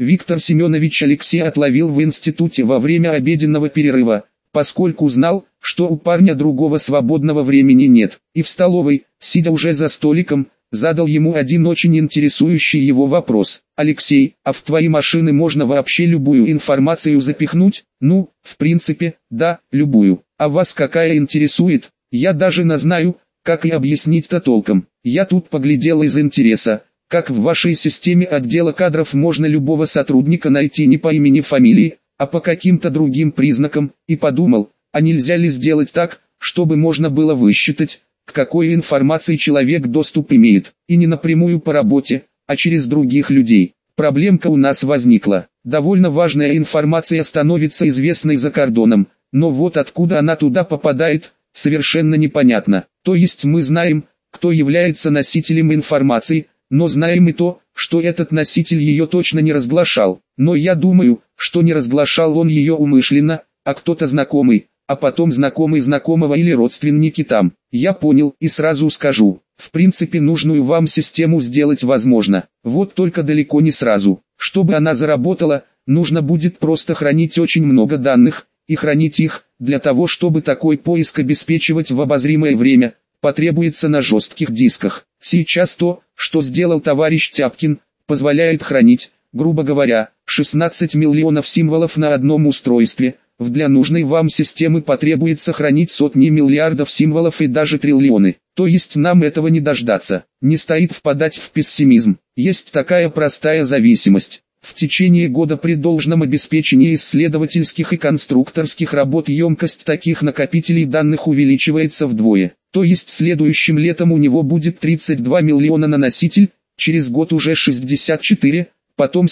Виктор Семенович Алексей отловил в институте во время обеденного перерыва, поскольку знал, что у парня другого свободного времени нет, и в столовой, сидя уже за столиком, задал ему один очень интересующий его вопрос. «Алексей, а в твои машины можно вообще любую информацию запихнуть?» «Ну, в принципе, да, любую. А вас какая интересует? Я даже не знаю, как и объяснить-то толком. Я тут поглядел из интереса, как в вашей системе отдела кадров можно любого сотрудника найти не по имени-фамилии, а по каким-то другим признакам, и подумал, а нельзя ли сделать так, чтобы можно было высчитать, к какой информации человек доступ имеет, и не напрямую по работе, а через других людей. Проблемка у нас возникла. Довольно важная информация становится известной за кордоном, но вот откуда она туда попадает, совершенно непонятно. То есть мы знаем, кто является носителем информации, но знаем и то, что этот носитель ее точно не разглашал. Но я думаю, что не разглашал он ее умышленно, а кто-то знакомый, а потом знакомый знакомого или родственники там. Я понял и сразу скажу, в принципе нужную вам систему сделать возможно, вот только далеко не сразу. Чтобы она заработала, нужно будет просто хранить очень много данных, и хранить их, для того чтобы такой поиск обеспечивать в обозримое время, потребуется на жестких дисках. Сейчас то, что сделал товарищ Тяпкин, позволяет хранить, грубо говоря, 16 миллионов символов на одном устройстве. Для нужной вам системы потребуется хранить сотни миллиардов символов и даже триллионы. То есть нам этого не дождаться. Не стоит впадать в пессимизм. Есть такая простая зависимость. В течение года при должном обеспечении исследовательских и конструкторских работ емкость таких накопителей данных увеличивается вдвое. То есть следующим летом у него будет 32 миллиона на носитель, через год уже 64, потом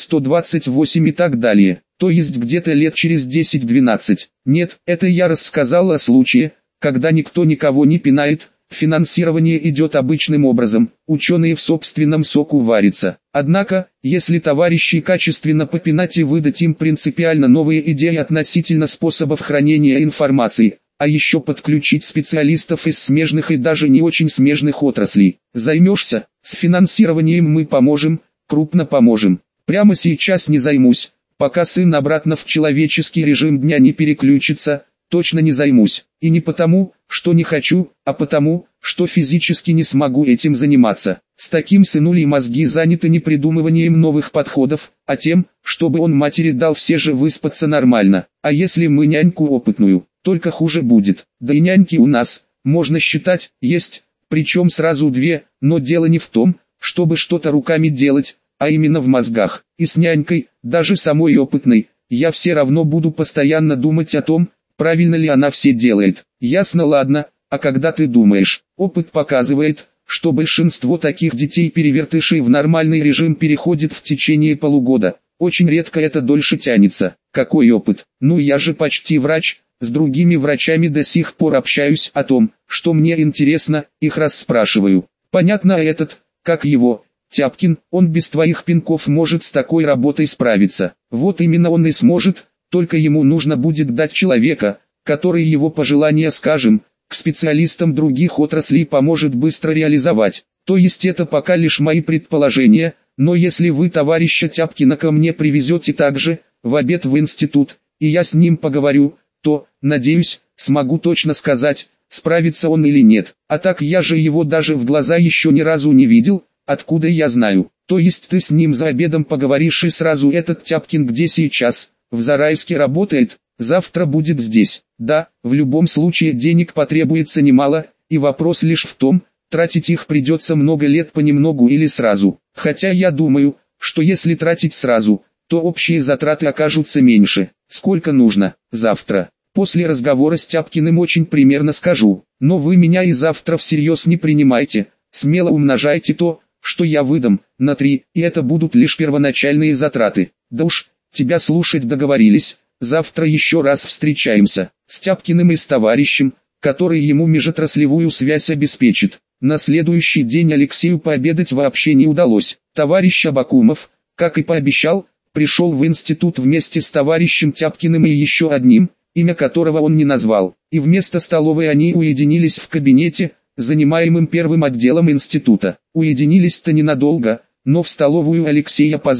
128 и так далее. То есть где-то лет через 10-12. Нет, это я рассказал о случае, когда никто никого не пинает, финансирование идет обычным образом, ученые в собственном соку варятся. Однако, если товарищей качественно попинать и выдать им принципиально новые идеи относительно способов хранения информации, а еще подключить специалистов из смежных и даже не очень смежных отраслей, займешься, с финансированием мы поможем, крупно поможем. Прямо сейчас не займусь. Пока сын обратно в человеческий режим дня не переключится, точно не займусь. И не потому, что не хочу, а потому, что физически не смогу этим заниматься. С таким сынулей мозги заняты не придумыванием новых подходов, а тем, чтобы он матери дал все же выспаться нормально. А если мы няньку опытную, только хуже будет. Да и няньки у нас, можно считать, есть, причем сразу две, но дело не в том, чтобы что-то руками делать, а именно в мозгах. И с нянькой, даже самой опытной, я все равно буду постоянно думать о том, правильно ли она все делает. Ясно, ладно, а когда ты думаешь, опыт показывает, что большинство таких детей-перевертышей в нормальный режим переходит в течение полугода. Очень редко это дольше тянется. Какой опыт? Ну я же почти врач, с другими врачами до сих пор общаюсь о том, что мне интересно, их расспрашиваю. Понятно, а этот, как его... Тяпкин, он без твоих пинков может с такой работой справиться. Вот именно он и сможет, только ему нужно будет дать человека, который его пожелания, скажем, к специалистам других отраслей поможет быстро реализовать. То есть это пока лишь мои предположения, но если вы товарища Тяпкина ко мне привезете также, в обед в институт, и я с ним поговорю, то, надеюсь, смогу точно сказать, справится он или нет. А так я же его даже в глаза еще ни разу не видел. Откуда я знаю? То есть ты с ним за обедом поговоришь и сразу этот Тяпкин где сейчас? В Зарайске работает, завтра будет здесь. Да, в любом случае денег потребуется немало, и вопрос лишь в том, тратить их придется много лет понемногу или сразу. Хотя я думаю, что если тратить сразу, то общие затраты окажутся меньше. Сколько нужно? Завтра. После разговора с Тяпкиным очень примерно скажу. Но вы меня и завтра всерьез не принимайте. Смело умножайте то, что я выдам, на 3, и это будут лишь первоначальные затраты. Да уж, тебя слушать договорились, завтра еще раз встречаемся, с Тяпкиным и с товарищем, который ему межотраслевую связь обеспечит. На следующий день Алексею пообедать вообще не удалось. Товарищ Абакумов, как и пообещал, пришел в институт вместе с товарищем Тяпкиным и еще одним, имя которого он не назвал, и вместо столовой они уединились в кабинете, занимаемым первым отделом института. Уединились-то ненадолго, но в столовую Алексей опоздал.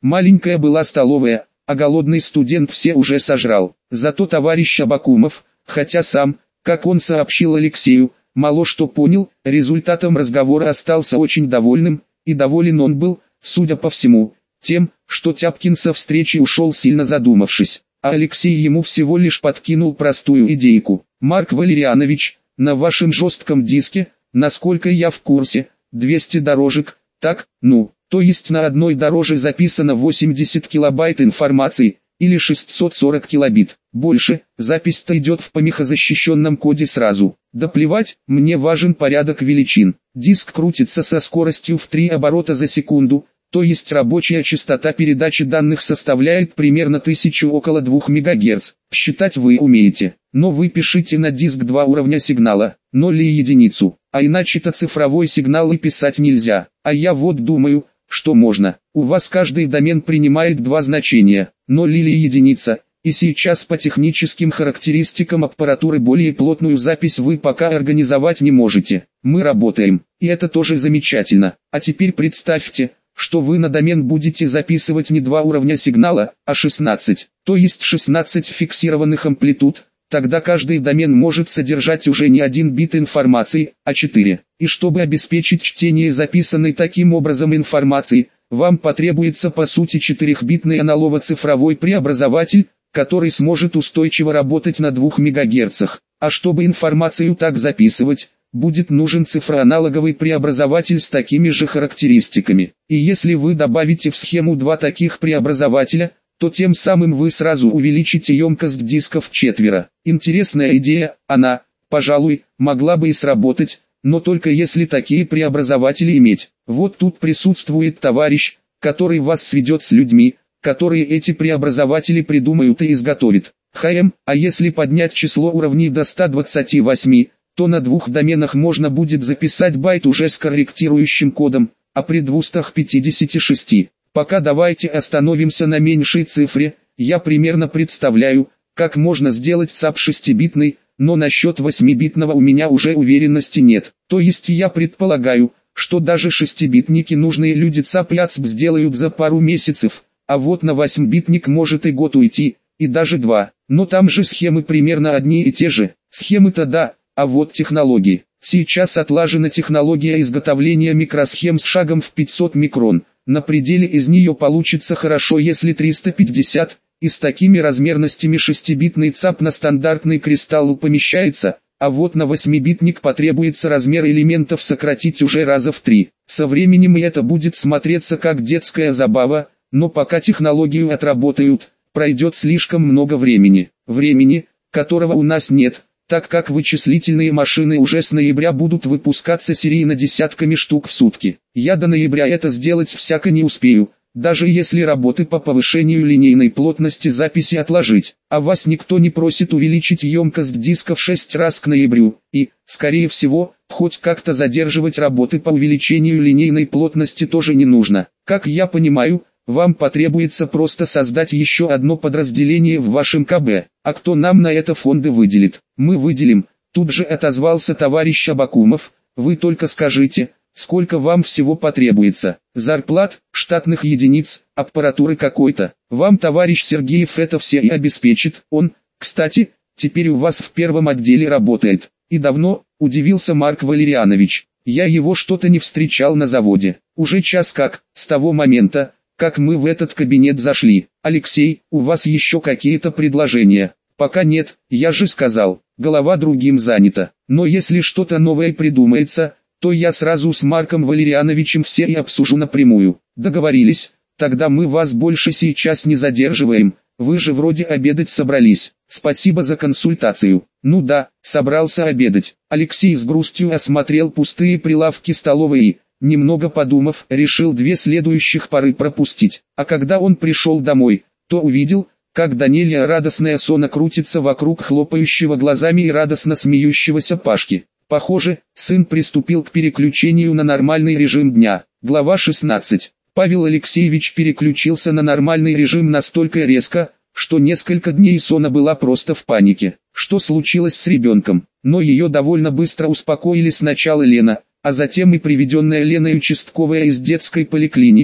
Маленькая была столовая, а голодный студент все уже сожрал. Зато товарищ Абакумов, хотя сам, как он сообщил Алексею, мало что понял, результатом разговора остался очень довольным, и доволен он был, судя по всему, тем, что Тяпкин со встречи ушел сильно задумавшись, а Алексей ему всего лишь подкинул простую идейку. «Марк Валерьянович, на вашем жестком диске, насколько я в курсе, 200 дорожек, так, то есть на одной дороже записано 80 килобайт информации, или 640 килобит. Больше, запись-то идет в помехозащищенном коде сразу. Да плевать, мне важен порядок величин. Диск крутится со скоростью в 3 оборота за секунду, то есть рабочая частота передачи данных составляет примерно 1000 около 2 МГц. Считать вы умеете, но вы пишите на диск 2 уровня сигнала, 0 и единицу, а иначе-то цифровой сигнал и писать нельзя. А я вот думаю, что можно. У вас каждый домен принимает два значения, 0 или единица, и сейчас по техническим характеристикам аппаратуры более плотную запись вы пока организовать не можете. Мы работаем, и это тоже замечательно. А теперь представьте, что вы на домен будете записывать не 2 уровня сигнала, а 16, то есть 16 фиксированных амплитуд. Тогда каждый домен может содержать уже не 1 бит информации, а 4. И чтобы обеспечить чтение записанной таким образом информации, вам потребуется по сути 4-битный аналогово-цифровой преобразователь, который сможет устойчиво работать на 2 МГц. А чтобы информацию так записывать, будет нужен цифроаналоговый преобразователь с такими же характеристиками. И если вы добавите в схему 2 таких преобразователя, то тем самым вы сразу увеличите емкость диска вчетверо. Интересная идея, она, пожалуй, могла бы и сработать, но только если такие преобразователи иметь. Вот тут присутствует товарищ, который вас сведет с людьми, которые эти преобразователи придумают и изготовят. А если поднять число уровней до 128, то на 2 доменах можно будет записать байт уже с корректирующим кодом, а при 256. Пока давайте остановимся на меньшей цифре. Я примерно представляю, как можно сделать ЦАП 6-битный, но насчет 8-битного у меня уже уверенности нет. То есть я предполагаю, что даже 6-битники нужные люди ЦАП и АЦП сделают за пару месяцев, а вот на 8-битник может и год уйти, и даже 2. Но там же схемы примерно одни и те же. Схемы-то да, а вот технологии. Сейчас отлажена технология изготовления микросхем с шагом в 500 микрон. На пределе из нее получится хорошо, если 350, и с такими размерностями 6-битный ЦАП на стандартный кристалл помещается, а вот на 8-битник потребуется размер элементов сократить уже раза в 3. Со временем и это будет смотреться как детская забава, но пока технологию отработают, пройдет слишком много времени. Времени, которого у нас нет, так как вычислительные машины уже с ноября будут выпускаться серийно десятками штук в сутки. Я до ноября это сделать всяко не успею, даже если работы по повышению линейной плотности записи отложить. А вас никто не просит увеличить емкость диска в 6 раз к ноябрю, и, скорее всего, хоть как-то задерживать работы по увеличению линейной плотности тоже не нужно. Как я понимаю, вам потребуется просто создать еще одно подразделение в вашем КБ. А кто нам на это фонды выделит? Мы выделим. Тут же отозвался товарищ Абакумов. Вы только скажите, сколько вам всего потребуется. Зарплат, штатных единиц, аппаратуры какой-то. Вам товарищ Сергеев это все и обеспечит. Он, кстати, теперь у вас в первом отделе работает. И давно, удивился Марк Валерьянович. Я его что-то не встречал на заводе. Уже час как, с того момента, как мы в этот кабинет зашли. Алексей, у вас еще какие-то предложения? Пока нет, я же сказал, голова другим занята. Но если что-то новое придумается, то я сразу с Марком Валерьяновичем все и обсужу напрямую. Договорились? Тогда мы вас больше сейчас не задерживаем. Вы же вроде обедать собрались. Спасибо за консультацию. Ну да, собрался обедать. Алексей с грустью осмотрел пустые прилавки столовой и, немного подумав, решил 2 следующих пары пропустить. А когда он пришел домой, то увидел, как Даниэль радостная сона крутится вокруг хлопающего глазами и радостно смеющегося Пашки. Похоже, сын приступил к переключению на нормальный режим дня. Глава 16. Павел Алексеевич переключился на нормальный режим настолько резко, что несколько дней Сона была просто в панике. Что случилось с ребенком? Но ее довольно быстро успокоили сначала Лена, а затем и приведенная Леной участковая из детской поликлиники,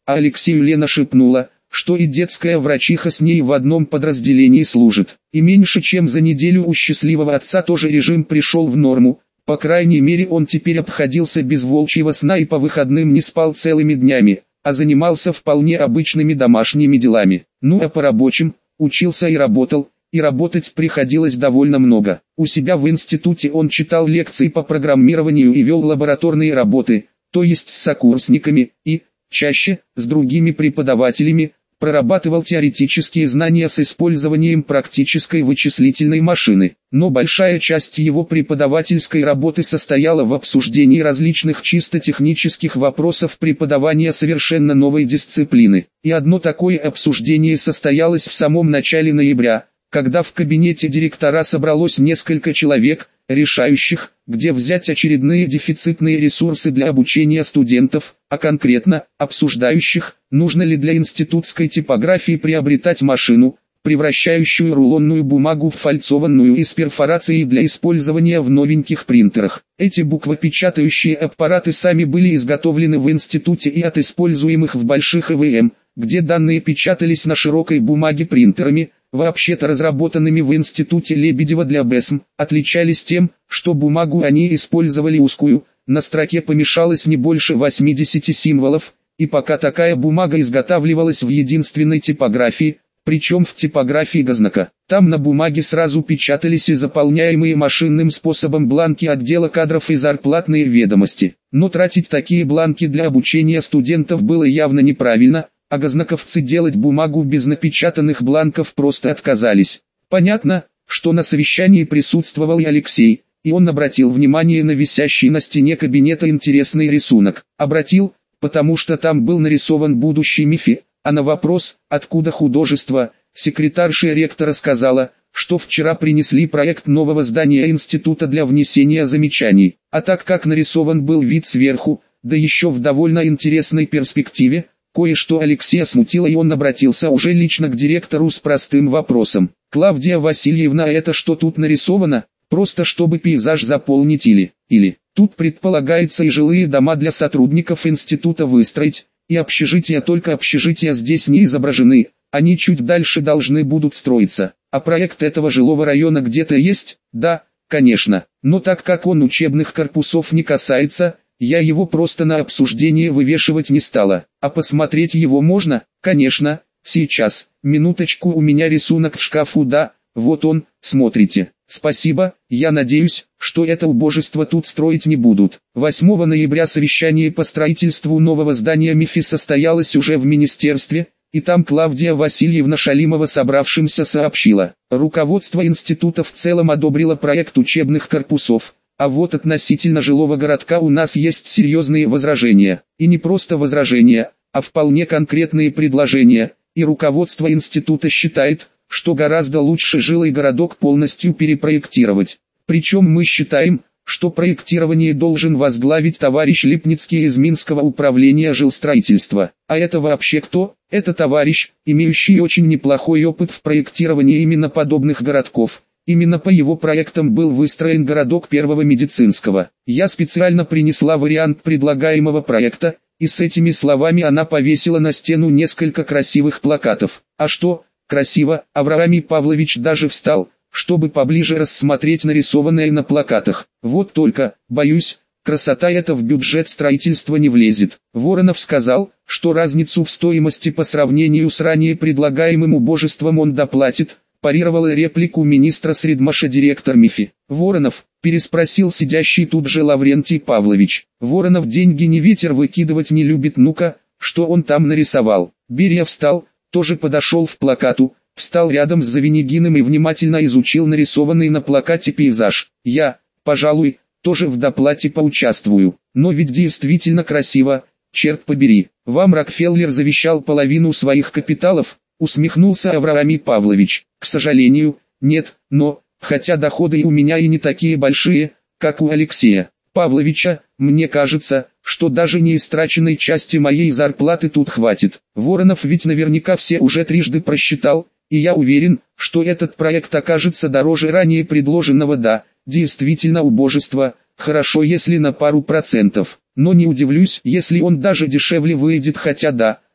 а Алексею Лена шепнула, что и детская врачиха с ней в одном подразделении служит. И меньше чем за неделю у счастливого отца тоже режим пришел в норму, по крайней мере он теперь обходился без волчьего сна и по выходным не спал целыми днями, а занимался вполне обычными домашними делами. Ну а по рабочим, учился и работать приходилось довольно много. У себя в институте он читал лекции по программированию и вел лабораторные работы, то есть с сокурсниками, и, чаще, с другими преподавателями, прорабатывал теоретические знания с использованием практической вычислительной машины. Но большая часть его преподавательской работы состояла в обсуждении различных чисто технических вопросов преподавания совершенно новой дисциплины. И одно такое обсуждение состоялось в самом начале ноября, когда в кабинете директора собралось несколько человек, решающих, где взять очередные дефицитные ресурсы для обучения студентов, а конкретно, обсуждающих, нужно ли для институтской типографии приобретать машину, превращающую рулонную бумагу в фальцованную и с перфорацией для использования в новеньких принтерах. Эти буквопечатающие аппараты сами были изготовлены в институте и от используемых в больших ЭВМ, где данные печатались на широкой бумаге принтерами, вообще-то разработанными в институте Лебедева для БЭСМ, отличались тем, что бумагу они использовали узкую, на строке помещалось не больше 80 символов, и пока такая бумага изготавливалась в единственной типографии, причем в типографии Газнака. Там на бумаге сразу печатались и заполняемые машинным способом бланки отдела кадров и зарплатные ведомости. Но тратить такие бланки для обучения студентов было явно неправильно, а газнаковцы делать бумагу без напечатанных бланков просто отказались. Понятно, что на совещании присутствовал и Алексей, и он обратил внимание на висящий на стене кабинета интересный рисунок. Обратил, потому что там был нарисован будущий МИФИ, а на вопрос, откуда художество, секретарша ректора сказала, что вчера принесли проект нового здания института для внесения замечаний. А так как нарисован был вид сверху, да еще в довольно интересной перспективе, кое-что Алексея смутило, и он обратился уже лично к директору с простым вопросом. «Клавдия Васильевна, это что тут нарисовано? Просто чтобы пейзаж заполнить или тут предполагается и жилые дома для сотрудников института выстроить, и общежития, только общежития здесь не изображены, они чуть дальше должны будут строиться. А проект этого жилого района где-то есть?» «Да, конечно, но так как он учебных корпусов не касается, я его просто на обсуждение вывешивать не стала. А посмотреть его можно? Конечно, сейчас. Минуточку, у меня рисунок в шкафу, да, вот он, смотрите. Спасибо, я надеюсь, что это убожество тут строить не будут». 8 ноября совещание по строительству нового здания МИФИ состоялось уже в министерстве, и там Клавдия Васильевна Шалимова собравшимся сообщила. Руководство института в целом одобрило проект учебных корпусов. А вот относительно жилого городка у нас есть серьезные возражения. И не просто возражения, а вполне конкретные предложения. И руководство института считает, что гораздо лучше жилой городок полностью перепроектировать. Причем мы считаем, что проектирование должен возглавить товарищ Липницкий из Минского управления жилстроительства. А это вообще кто? Это товарищ, имеющий очень неплохой опыт в проектировании именно подобных городков. Именно по его проектам был выстроен городок Первого медицинского. Я специально принесла вариант предлагаемого проекта, и с этими словами она повесила на стену несколько красивых плакатов. А что, красиво, Авраамий Павлович даже встал, чтобы поближе рассмотреть нарисованное на плакатах. Вот только, боюсь, красота эта в бюджет строительства не влезет. Воронов сказал, что разницу в стоимости по сравнению с ранее предлагаемым убожеством он доплатит. Парировала реплику министра Средмаша директор МИФИ. «Воронов?» – переспросил сидящий тут же Лаврентий Павлович. «Воронов деньги не ветер выкидывать не любит, ну-ка, что он там нарисовал?» Берия встал, тоже подошел к плакату, встал рядом с Завенегиным и внимательно изучил нарисованный на плакате пейзаж. «Я, пожалуй, тоже в доплате поучаствую, но ведь действительно красиво, черт побери. Вам Рокфеллер завещал половину своих капиталов?» Усмехнулся Авраамий Павлович. «К сожалению, нет, но, хотя доходы у меня и не такие большие, как у Алексея Павловича, мне кажется, что даже неистраченной части моей зарплаты тут хватит. Воронов ведь наверняка все уже трижды просчитал, и я уверен, что этот проект окажется дороже ранее предложенного. Да, действительно убожество, хорошо если на пару процентов, но не удивлюсь, если он даже дешевле выйдет, хотя да,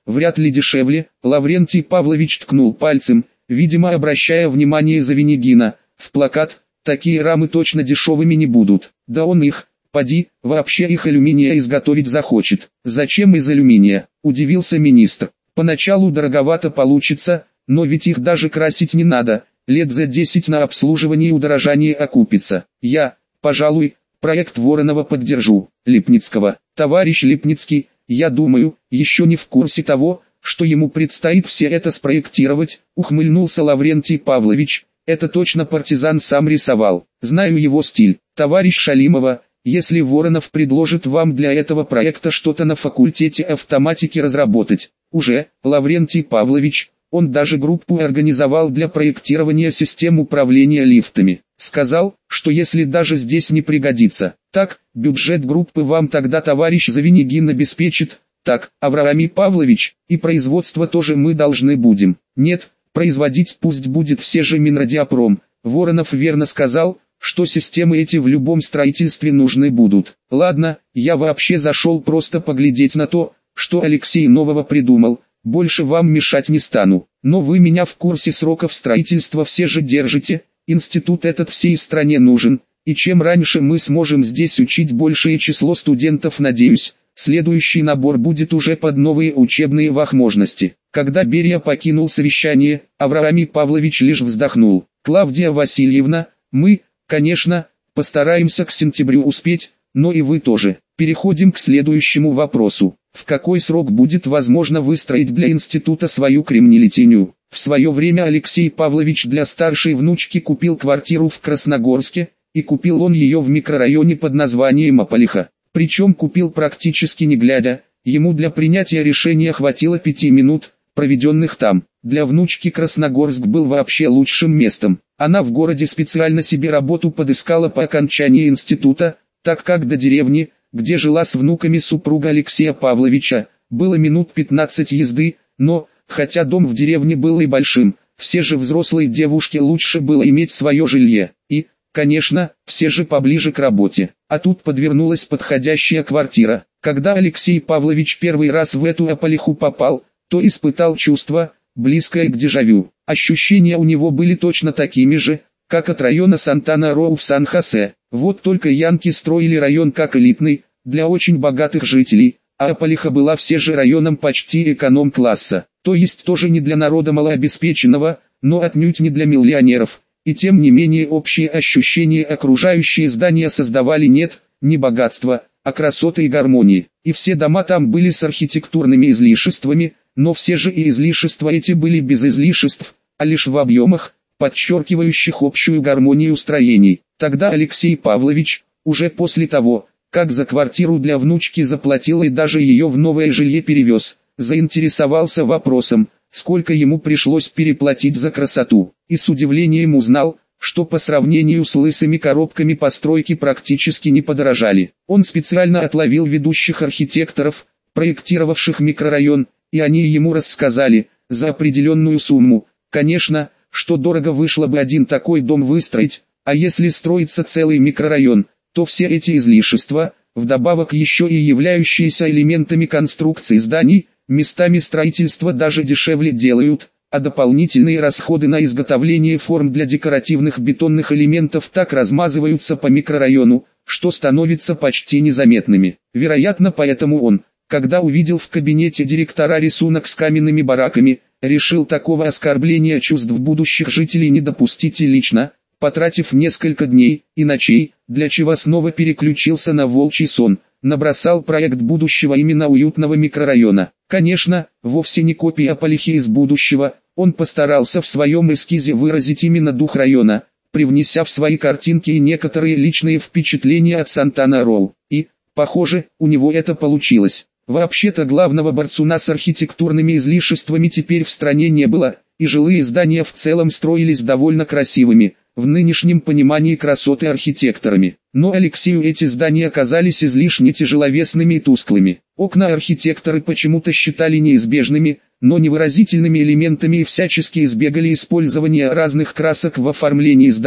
вряд ли дешевле. Лаврентий Павлович ткнул пальцем, видимо обращая внимание Завинегина, в плакат. Такие рамы точно дешевыми не будут. Да он их, поди, вообще их алюминия изготовить захочет. Зачем из алюминия? Удивился министр. Поначалу дороговато получится, но ведь их даже красить не надо. Лет за 10 на обслуживание и удорожание окупится. Я, пожалуй, проект Воронова поддержу. Липницкого. Товарищ Липницкий, я думаю, еще не в курсе того, что ему предстоит все это спроектировать, ухмыльнулся Лаврентий Павлович. Это точно партизан сам рисовал. Знаю его стиль. Товарищ Шалимова, если Воронов предложит вам для этого проекта что-то на факультете автоматики разработать, уже, Лаврентий Павлович, он даже группу организовал для проектирования систем управления лифтами. Сказал, что если даже здесь не пригодится, так, бюджет группы вам тогда товарищ Завинегин обеспечит. Так, Авраамий Павлович, и производство тоже мы должны будем. Нет, производить пусть будет все же Минрадиопром. Воронов верно сказал, что системы эти в любом строительстве нужны будут. Ладно, я вообще зашел просто поглядеть на то, что Алексей нового придумал. Больше вам мешать не стану. Но вы меня в курсе сроков строительства все же держите. Институт этот всей стране нужен. И чем раньше мы сможем здесь учить большее число студентов, надеюсь, следующий набор будет уже под новые учебные возможности. Когда Берия покинул совещание, Авраамий Павлович лишь вздохнул. Клавдия Васильевна, мы, конечно, постараемся к сентябрю успеть, но и вы тоже. Переходим к следующему вопросу. В какой срок будет возможно выстроить для института свою кремнилитейную? В свое время Алексей Павлович для старшей внучки купил квартиру в Красногорске, и купил он ее в микрорайоне под названием Аполиха. Причем купил практически не глядя, ему для принятия решения хватило 5 минут, проведенных там. Для внучки Красногорск был вообще лучшим местом. Она в городе специально себе работу подыскала по окончании института, так как до деревни, где жила с внуками супруга Алексея Павловича, было минут 15 езды, но, хотя дом в деревне был и большим, все же взрослой девушке лучше было иметь свое жилье, и, конечно, все же поближе к работе. А тут подвернулась подходящая квартира. Когда Алексей Павлович первый раз в эту Аполиху попал, то испытал чувство, близкое к дежавю. Ощущения у него были точно такими же, как от района Сантана-Роу в Сан-Хосе. Вот только янки строили район как элитный, для очень богатых жителей, а Аполиха была все же районом почти эконом-класса. То есть тоже не для народа малообеспеченного, но отнюдь не для миллионеров. И тем не менее общие ощущения окружающие здания создавали не богатство, а красоты и гармонии. И все дома там были с архитектурными излишествами, но все же и излишества эти были без излишеств, а лишь в объемах, подчеркивающих общую гармонию строений. Тогда Алексей Павлович, уже после того, как за квартиру для внучки заплатил и даже ее в новое жилье перевез, заинтересовался вопросом, сколько ему пришлось переплатить за красоту, и с удивлением узнал, что по сравнению с лысыми коробками постройки практически не подорожали. Он специально отловил ведущих архитекторов, проектировавших микрорайон, и они ему рассказали, за определенную сумму, конечно, что дорого вышло бы один такой дом выстроить, а если строится целый микрорайон, то все эти излишества, вдобавок еще и являющиеся элементами конструкции зданий, местами строительства даже дешевле делают, а дополнительные расходы на изготовление форм для декоративных бетонных элементов так размазываются по микрорайону, что становятся почти незаметными. Вероятно, поэтому он, когда увидел в кабинете директора рисунок с каменными бараками, решил такого оскорбления чувств будущих жителей не допустить и лично, потратив несколько дней и ночей, для чего снова переключился на волчий сон, набросал проект будущего именно уютного микрорайона. Конечно, вовсе не копия Аполихи из будущего, он постарался в своем эскизе выразить именно дух района, привнеся в свои картинки и некоторые личные впечатления от Сантана-Роу. И, похоже, у него это получилось. Вообще-то главного борцуна с архитектурными излишествами теперь в стране не было, и жилые здания в целом строились довольно красивыми, в нынешнем понимании красоты архитекторами. Но Алексею эти здания казались излишне тяжеловесными и тусклыми. Окна архитекторы почему-то считали неизбежными, но невыразительными элементами и всячески избегали использования разных красок в оформлении зданий,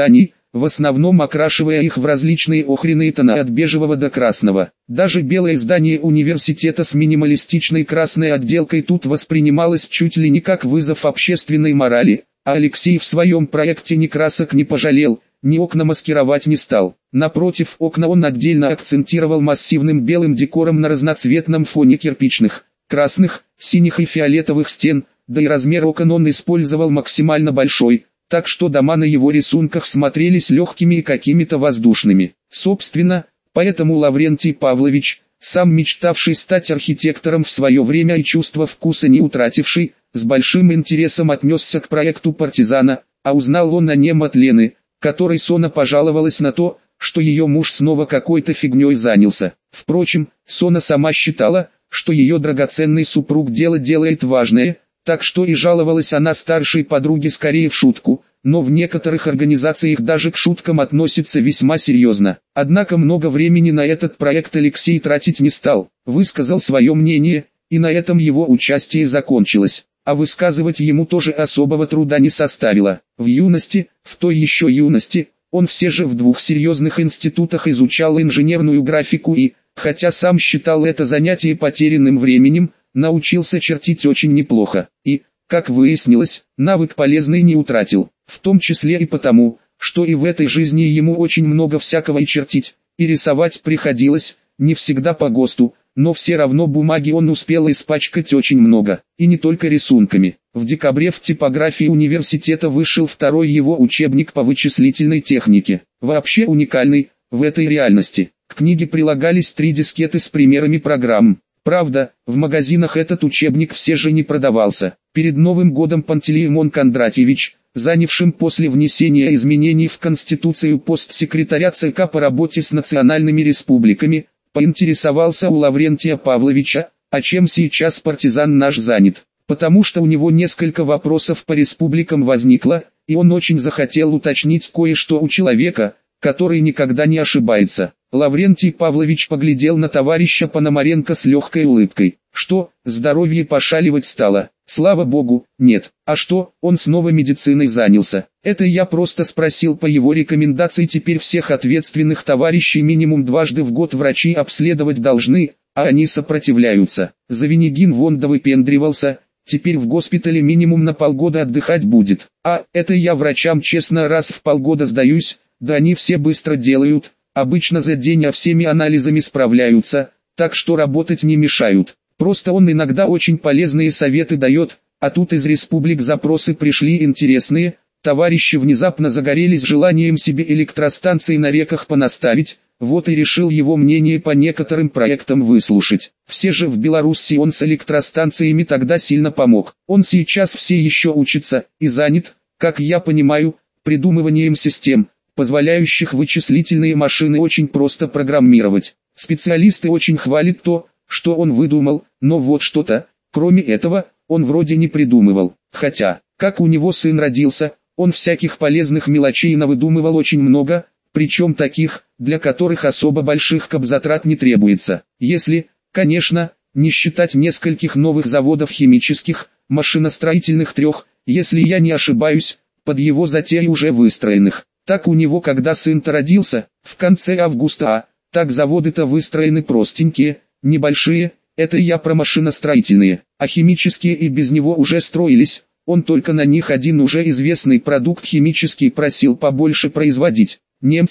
в основном окрашивая их в различные охренные тона от бежевого до красного. Даже белое здание университета с минималистичной красной отделкой тут воспринималось чуть ли не как вызов общественной морали, а Алексей в своем проекте ни красок не пожалел, ни окна маскировать не стал. Напротив, окна он отдельно акцентировал массивным белым декором на разноцветном фоне кирпичных, красных, синих и фиолетовых стен, да и размер окон он использовал максимально большой, так что дома на его рисунках смотрелись легкими и какими-то воздушными. Собственно, поэтому Лаврентий Павлович, сам мечтавший стать архитектором в свое время и чувство вкуса не утративший, с большим интересом отнесся к проекту партизана, а узнал он о нем от Лены, которой Сона пожаловалась на то, что ее муж снова какой-то фигней занялся. Впрочем, Сона сама считала, что ее драгоценный супруг дело делает важное, так что и жаловалась она старшей подруге скорее в шутку, но в некоторых организациях даже к шуткам относятся весьма серьезно. Однако много времени на этот проект Алексей тратить не стал, высказал свое мнение, и на этом его участие закончилось. А высказывать ему тоже особого труда не составило. В юности, в той еще юности, он все же в 2 серьезных институтах изучал инженерную графику и, хотя сам считал это занятие потерянным временем, научился чертить очень неплохо. И, как выяснилось, навык полезный не утратил. В том числе и потому, что и в этой жизни ему очень много всякого и чертить, и рисовать приходилось, не всегда по ГОСТу, но все равно бумаги он успел испачкать очень много, и не только рисунками. В декабре в типографии университета вышел 2-й его учебник по вычислительной технике, вообще уникальный, в этой реальности. К книге прилагались 3 дискеты с примерами программ. Правда, в магазинах этот учебник все же не продавался. Перед Новым годом Пантелеимон Кондратьевич, занявшим после внесения изменений в Конституцию пост секретаря ЦК по работе с национальными республиками, поинтересовался у Лаврентия Павловича, а чем сейчас партизан наш занят, потому что у него несколько вопросов по республикам возникло, и он очень захотел уточнить кое-что у человека, который никогда не ошибается. Лаврентий Павлович поглядел на товарища Пономаренко с легкой улыбкой. Что, здоровье пошаливать стало? Слава богу, нет. А что, он снова медициной занялся? Это я просто спросил по его рекомендации. Теперь всех ответственных товарищей минимум 2 раза в год врачи обследовать должны, а они сопротивляются. Завинегин вон довыпендривался, теперь в госпитале минимум на полгода отдыхать будет. А, это я врачам честно раз в полгода сдаюсь, да они все быстро делают. Обычно за день всеми анализами справляются, так что работать не мешают. Просто он иногда очень полезные советы дает, а тут из республик запросы пришли интересные. Товарищи внезапно загорелись желанием себе электростанции на реках понаставить, вот и решил его мнение по некоторым проектам выслушать. Все же в Беларуси он с электростанциями тогда сильно помог. Он сейчас все еще учится и занят, как я понимаю, придумыванием систем, позволяющих вычислительные машины очень просто программировать. Специалисты очень хвалят то, что он выдумал, но вот что-то, кроме этого, он вроде не придумывал. Хотя, как у него сын родился, он всяких полезных мелочей навыдумывал очень много, причем таких, для которых особо больших капзатрат не требуется. Если, конечно, не считать нескольких новых заводов химических, машиностроительных 3, если я не ошибаюсь, под его затеей уже выстроенных. Так у него когда сын-то родился, в конце августа, так заводы-то выстроены простенькие, небольшие, это я про машиностроительные, а химические и без него уже строились, он только на них один уже известный продукт химический просил побольше производить.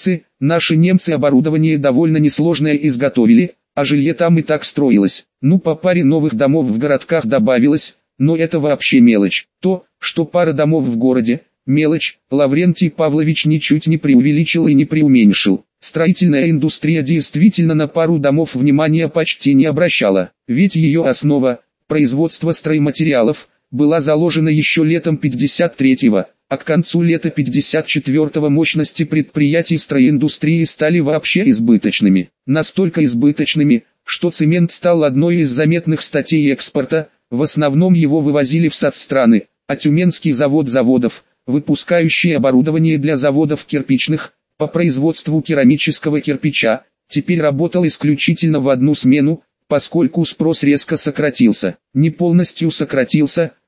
Наши немцы оборудование довольно несложное изготовили, а жилье там и так строилось. Ну по паре новых домов в городках добавилось, но это вообще мелочь. То, что пара домов в городе, мелочь, Лаврентий Павлович ничуть не преувеличил и не преуменьшил. Строительная индустрия действительно на пару домов внимания почти не обращала, ведь ее основа, производство стройматериалов, была заложена еще летом 53-го, а к концу лета 54-го мощности предприятий стройиндустрии стали вообще избыточными. Настолько избыточными, что цемент стал одной из заметных статей экспорта, в основном его вывозили в соцстраны, а Тюменский завод заводов, выпускающий оборудование для заводов кирпичных, по производству керамического кирпича, теперь работал исключительно в одну смену, поскольку спрос резко сократился. Не полностью сократился,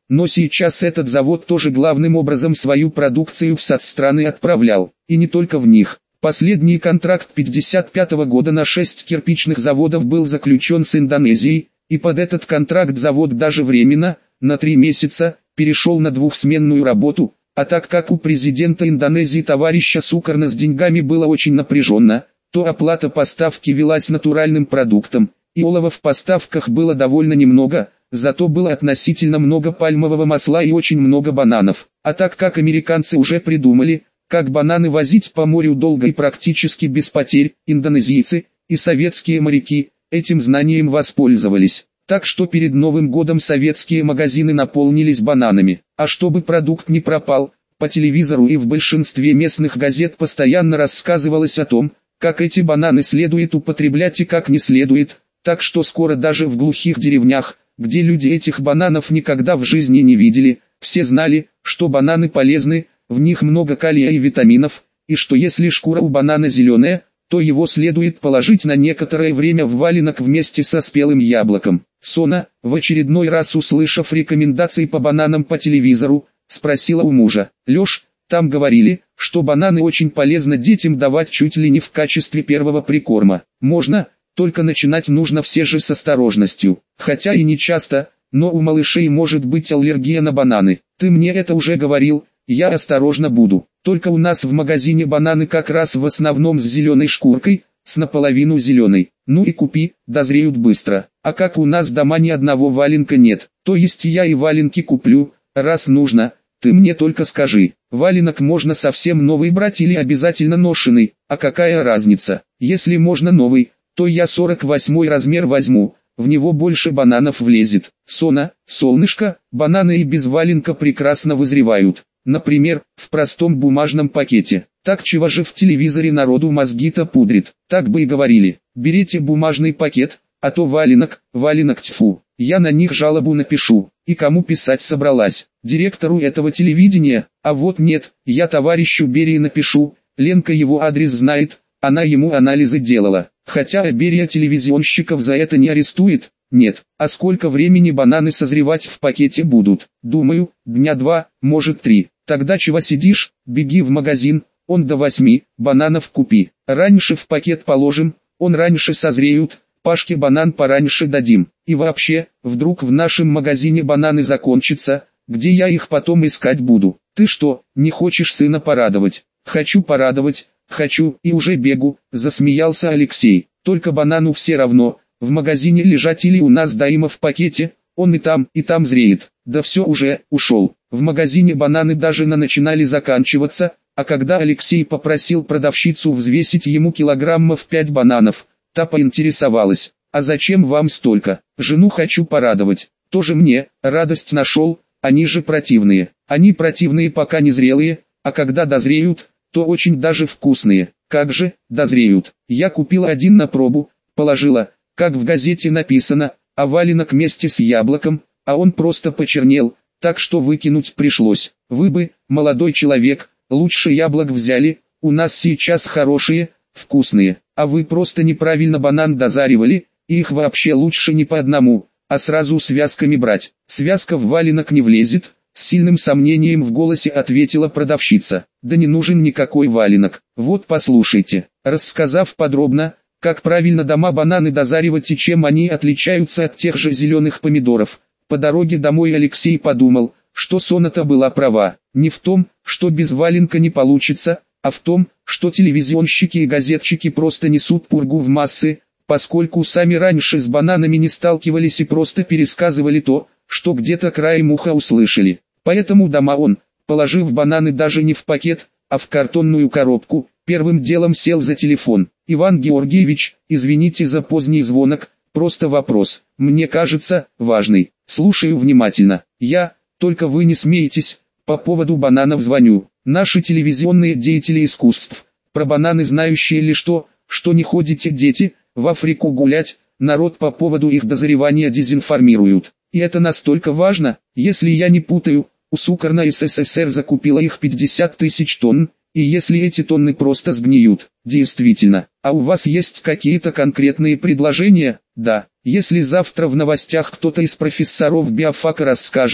но сейчас этот завод тоже главным образом свою продукцию в соцстраны отправлял, и не только в них. Последний контракт 1955 года на 6 кирпичных заводов был заключен с Индонезией, и под этот контракт завод даже временно, на 3 месяца, перешел на двухсменную работу, а так как у президента Индонезии товарища Сукарно с деньгами было очень напряженно, то оплата поставки велась натуральным продуктом, и олова в поставках было довольно немного, зато было относительно много пальмового масла и очень много бананов. А так как американцы уже придумали, как бананы возить по морю долго и практически без потерь, индонезийцы и советские моряки этим знанием воспользовались. Так что перед Новым годом советские магазины наполнились бананами. А чтобы продукт не пропал, по телевизору и в большинстве местных газет постоянно рассказывалось о том, как эти бананы следует употреблять и как не следует, так что скоро даже в глухих деревнях, где люди этих бананов никогда в жизни не видели, все знали, что бананы полезны, в них много калия и витаминов, и что если шкура у банана зеленая, то его следует положить на некоторое время в валенок вместе со спелым яблоком. Сона, в очередной раз услышав рекомендации по бананам по телевизору, спросила у мужа: «Леш, там говорили, что бананы очень полезно детям давать чуть ли не в качестве первого прикорма. Можно, только начинать нужно все же с осторожностью, хотя и не часто, но у малышей может быть аллергия на бананы. Ты мне это уже говорил, я осторожно буду. Только у нас в магазине бананы как раз в основном с зеленой шкуркой, с наполовину зеленой. Ну и купи, дозреют быстро. А как у нас дома ни одного валенка нет, то есть я и валенки куплю, раз нужно, ты мне только скажи, валенок можно совсем новый брать или обязательно ношеный, а какая разница? Если можно новый, то я 48 размер возьму, в него больше бананов влезет. Сона, солнышко, бананы и без валенка прекрасно вызревают. Например, в простом бумажном пакете. Так чего же в телевизоре народу мозги-то пудрит? Так бы и говорили. Берите бумажный пакет, а то валенок тьфу. Я на них жалобу напишу. И кому писать собралась? Директору этого телевидения? А вот нет, я товарищу Берии напишу. Ленка его адрес знает, она ему анализы делала. Хотя Берия телевизионщиков за это не арестует. Нет, а сколько времени бананы созревать в пакете будут? Думаю, дня 2, может 3. Тогда чего сидишь, беги в магазин, он до 8, бананов купи. Раньше в пакет положим, он раньше созреют, Пашке банан пораньше дадим. И вообще, вдруг в нашем магазине бананы закончатся, где я их потом искать буду? Ты что, не хочешь сына порадовать? Хочу порадовать, хочу, и уже бегу, засмеялся Алексей. Только банану все равно, в магазине лежать или у нас даимо в пакете, он и там зреет. Да все уже, ушел. В магазине бананы даже начинали заканчиваться, а когда Алексей попросил продавщицу взвесить ему килограммов 5 бананов, та поинтересовалась: «А зачем вам столько? Жену хочу порадовать». Тоже мне, радость нашел, они же противные. Они противные пока не зрелые, а когда дозреют, то очень даже вкусные. Как же, дозреют. Я купила один на пробу, положила, как в газете написано, а валенок вместе с яблоком, а он просто почернел, так что выкинуть пришлось. Вы бы, молодой человек, лучше яблок взяли, у нас сейчас хорошие, вкусные, а вы просто неправильно банан дозаривали, и их вообще лучше не по одному, а сразу связками брать. Связка в валенок не влезет, с сильным сомнением в голосе ответила продавщица. Да не нужен никакой валенок, вот послушайте. Рассказав подробно, как правильно дома бананы дозаривать и чем они отличаются от тех же зеленых помидоров, по дороге домой Алексей подумал, что Сона-то была права. Не в том, что без валенка не получится, а в том, что телевизионщики и газетчики просто несут пургу в массы, поскольку сами раньше с бананами не сталкивались и просто пересказывали то, что где-то краем уха услышали. Поэтому дома он, положив бананы даже не в пакет, а в картонную коробку, первым делом сел за телефон. «Иван Георгиевич, извините за поздний звонок, просто вопрос, мне кажется, важный. Слушаю внимательно. Только вы не смеетесь, по поводу бананов звоню. Наши телевизионные деятели искусств, про бананы знающие ли что не ходите дети, в Африку гулять, народ по поводу их дозревания дезинформируют. И это настолько важно, если я не путаю, у Сукарно СССР закупила их 50 тысяч тонн, и если эти тонны просто сгниют, действительно, а у вас есть какие-то конкретные предложения? Да, если завтра в новостях кто-то из профессоров биофака расскажет,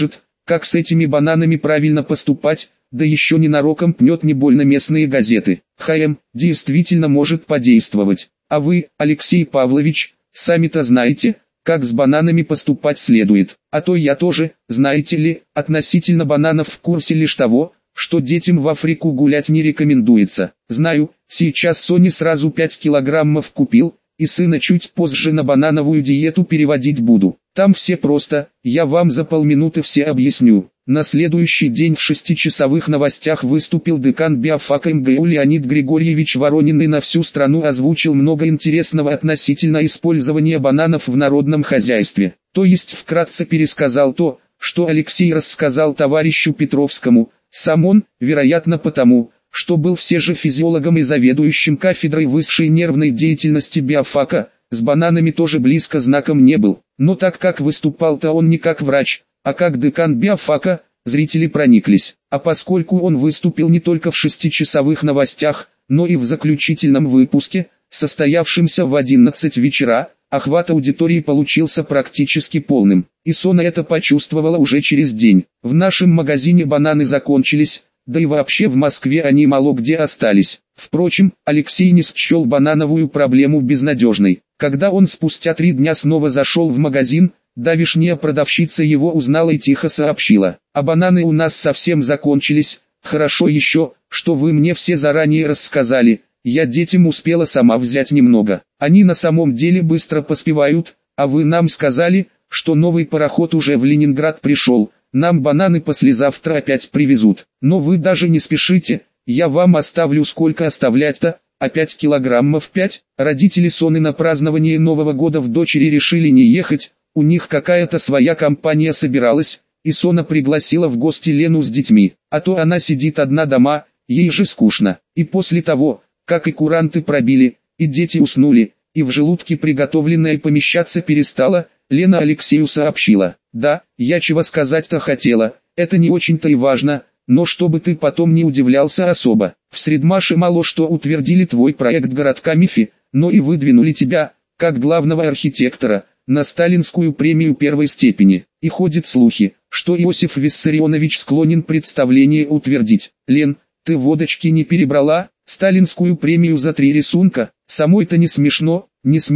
как с этими бананами правильно поступать, да еще ненароком пнет не больно местные газеты. Действительно может подействовать. А вы, Алексей Павлович, сами-то знаете, как с бананами поступать следует. А то я тоже, знаете ли, относительно бананов в курсе лишь того, что детям в Африку гулять не рекомендуется. Знаю, сейчас Соне сразу 5 килограммов купил, и сына чуть позже на банановую диету переводить буду. Там все просто, я вам за полминуты все объясню. На следующий день в 6-часовых новостях выступил декан биофака МГУ Леонид Григорьевич Воронин и на всю страну озвучил много интересного относительно использования бананов в народном хозяйстве. То есть вкратце пересказал то, что Алексей рассказал товарищу Петровскому, сам он, вероятно потому, что был все же физиологом и заведующим кафедрой высшей нервной деятельности биофака, с бананами тоже близко знаком не был. Но так как выступал-то он не как врач, а как декан биофака, зрители прониклись. А поскольку он выступил не только в 6-часовых новостях, но и в заключительном выпуске, состоявшемся в 11 вечера, охват аудитории получился практически полным. И Сона это почувствовала уже через день. В нашем магазине бананы закончились, да и вообще в Москве они мало где остались. Впрочем, Алексей не счел банановую проблему безнадежной. Когда он спустя 3 дня снова зашел в магазин, давишняя продавщица его узнала и тихо сообщила: «А бананы у нас совсем закончились, хорошо еще, что вы мне все заранее рассказали, я детям успела сама взять немного. Они на самом деле быстро поспевают, а вы нам сказали, что новый пароход уже в Ленинград пришел, нам бананы послезавтра опять привезут. Но вы даже не спешите, я вам оставлю сколько оставлять-то, а 5 килограммов 5, родители Соны на празднование Нового года в дочери решили не ехать, у них какая-то своя компания собиралась, и Сона пригласила в гости Лену с детьми, а то она сидит одна дома, ей же скучно. И после того, как и куранты пробили, и дети уснули, и в желудке приготовленное помещаться перестало, Лена Алексею сообщила: «Да, я чего сказать-то хотела, это не очень-то и важно, но чтобы ты потом не удивлялся особо. В Средмаше мало что утвердили твой проект городка Мифи, но и выдвинули тебя, как главного архитектора, на сталинскую премию первой степени. И ходят слухи, что Иосиф Виссарионович склонен представление утвердить. Лен, ты водочки не перебрала? Сталинскую премию за 3 рисунка? Самой-то не смешно,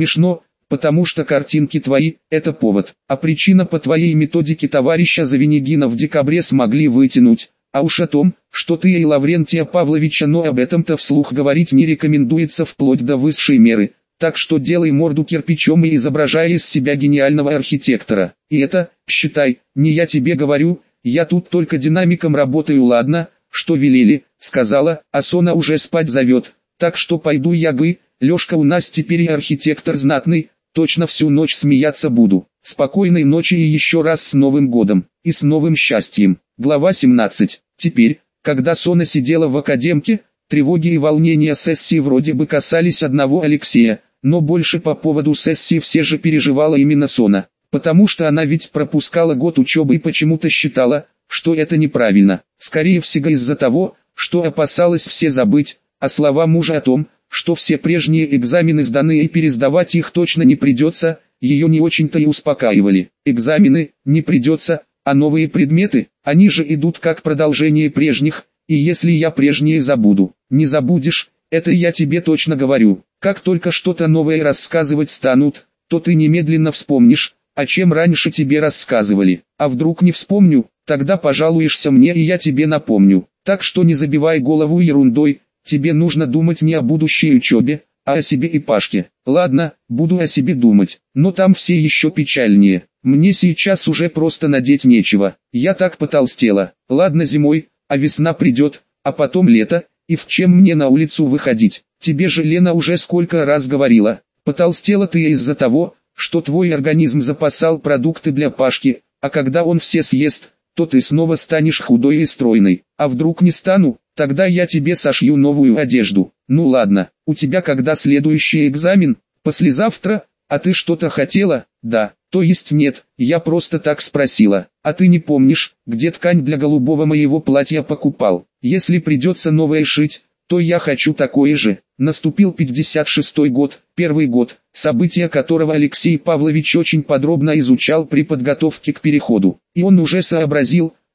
потому что картинки твои – это повод, а причина по твоей методике товарища Завенегина в декабре смогли вытянуть. А уж о том, что ты и Лаврентия Павловича, но об этом-то вслух говорить не рекомендуется вплоть до высшей меры, так что делай морду кирпичом и изображай из себя гениального архитектора. И это, считай, не я тебе говорю, я тут только динамиком работаю, ладно, что велели, сказала, а Сона уже спать зовет, так что пойду я Лешка у нас теперь и архитектор знатный, точно всю ночь смеяться буду. Спокойной ночи и еще раз с Новым годом, и с новым счастьем. Глава 17. Теперь, когда Сона сидела в академке, тревоги и волнения сессии вроде бы касались одного Алексея, но больше по поводу сессии все же переживала именно Сона, потому что она ведь пропускала год учебы и почему-то считала, что это неправильно. Скорее всего из-за того, что опасалась все забыть, а слова мужа о том, что все прежние экзамены сданы и пересдавать их точно не придется, ее не очень-то и успокаивали. Экзамены не придется, а новые предметы, они же идут как продолжение прежних, и если я прежние забуду, не забудешь, это я тебе точно говорю. Как только что-то новое рассказывать станут, то ты немедленно вспомнишь, о чем раньше тебе рассказывали. А вдруг не вспомню, тогда пожалуешься мне и я тебе напомню. Так что не забивай голову ерундой, тебе нужно думать не о будущей учебе, а о себе и Пашке. Ладно, буду о себе думать, но там все еще печальнее. Мне сейчас уже просто надеть нечего, я так потолстела. Ладно зимой, а весна придет, а потом лето, и в чем мне на улицу выходить? Тебе же Лена уже сколько раз говорила, потолстела ты из-за того, что твой организм запасал продукты для Пашки, а когда он все съест, то ты снова станешь худой и стройной. А вдруг не стану, тогда я тебе сошью новую одежду. Ну ладно, у тебя когда следующий экзамен? Послезавтра? А ты что-то хотела? Да, то есть нет, я просто так спросила. А ты не помнишь, где ткань для голубого моего платья покупал? Если придется новое шить, то я хочу такое же. Наступил 56-й год, первый год, события которого Алексей Павлович очень подробно изучал при подготовке к переходу. И он уже сообразил,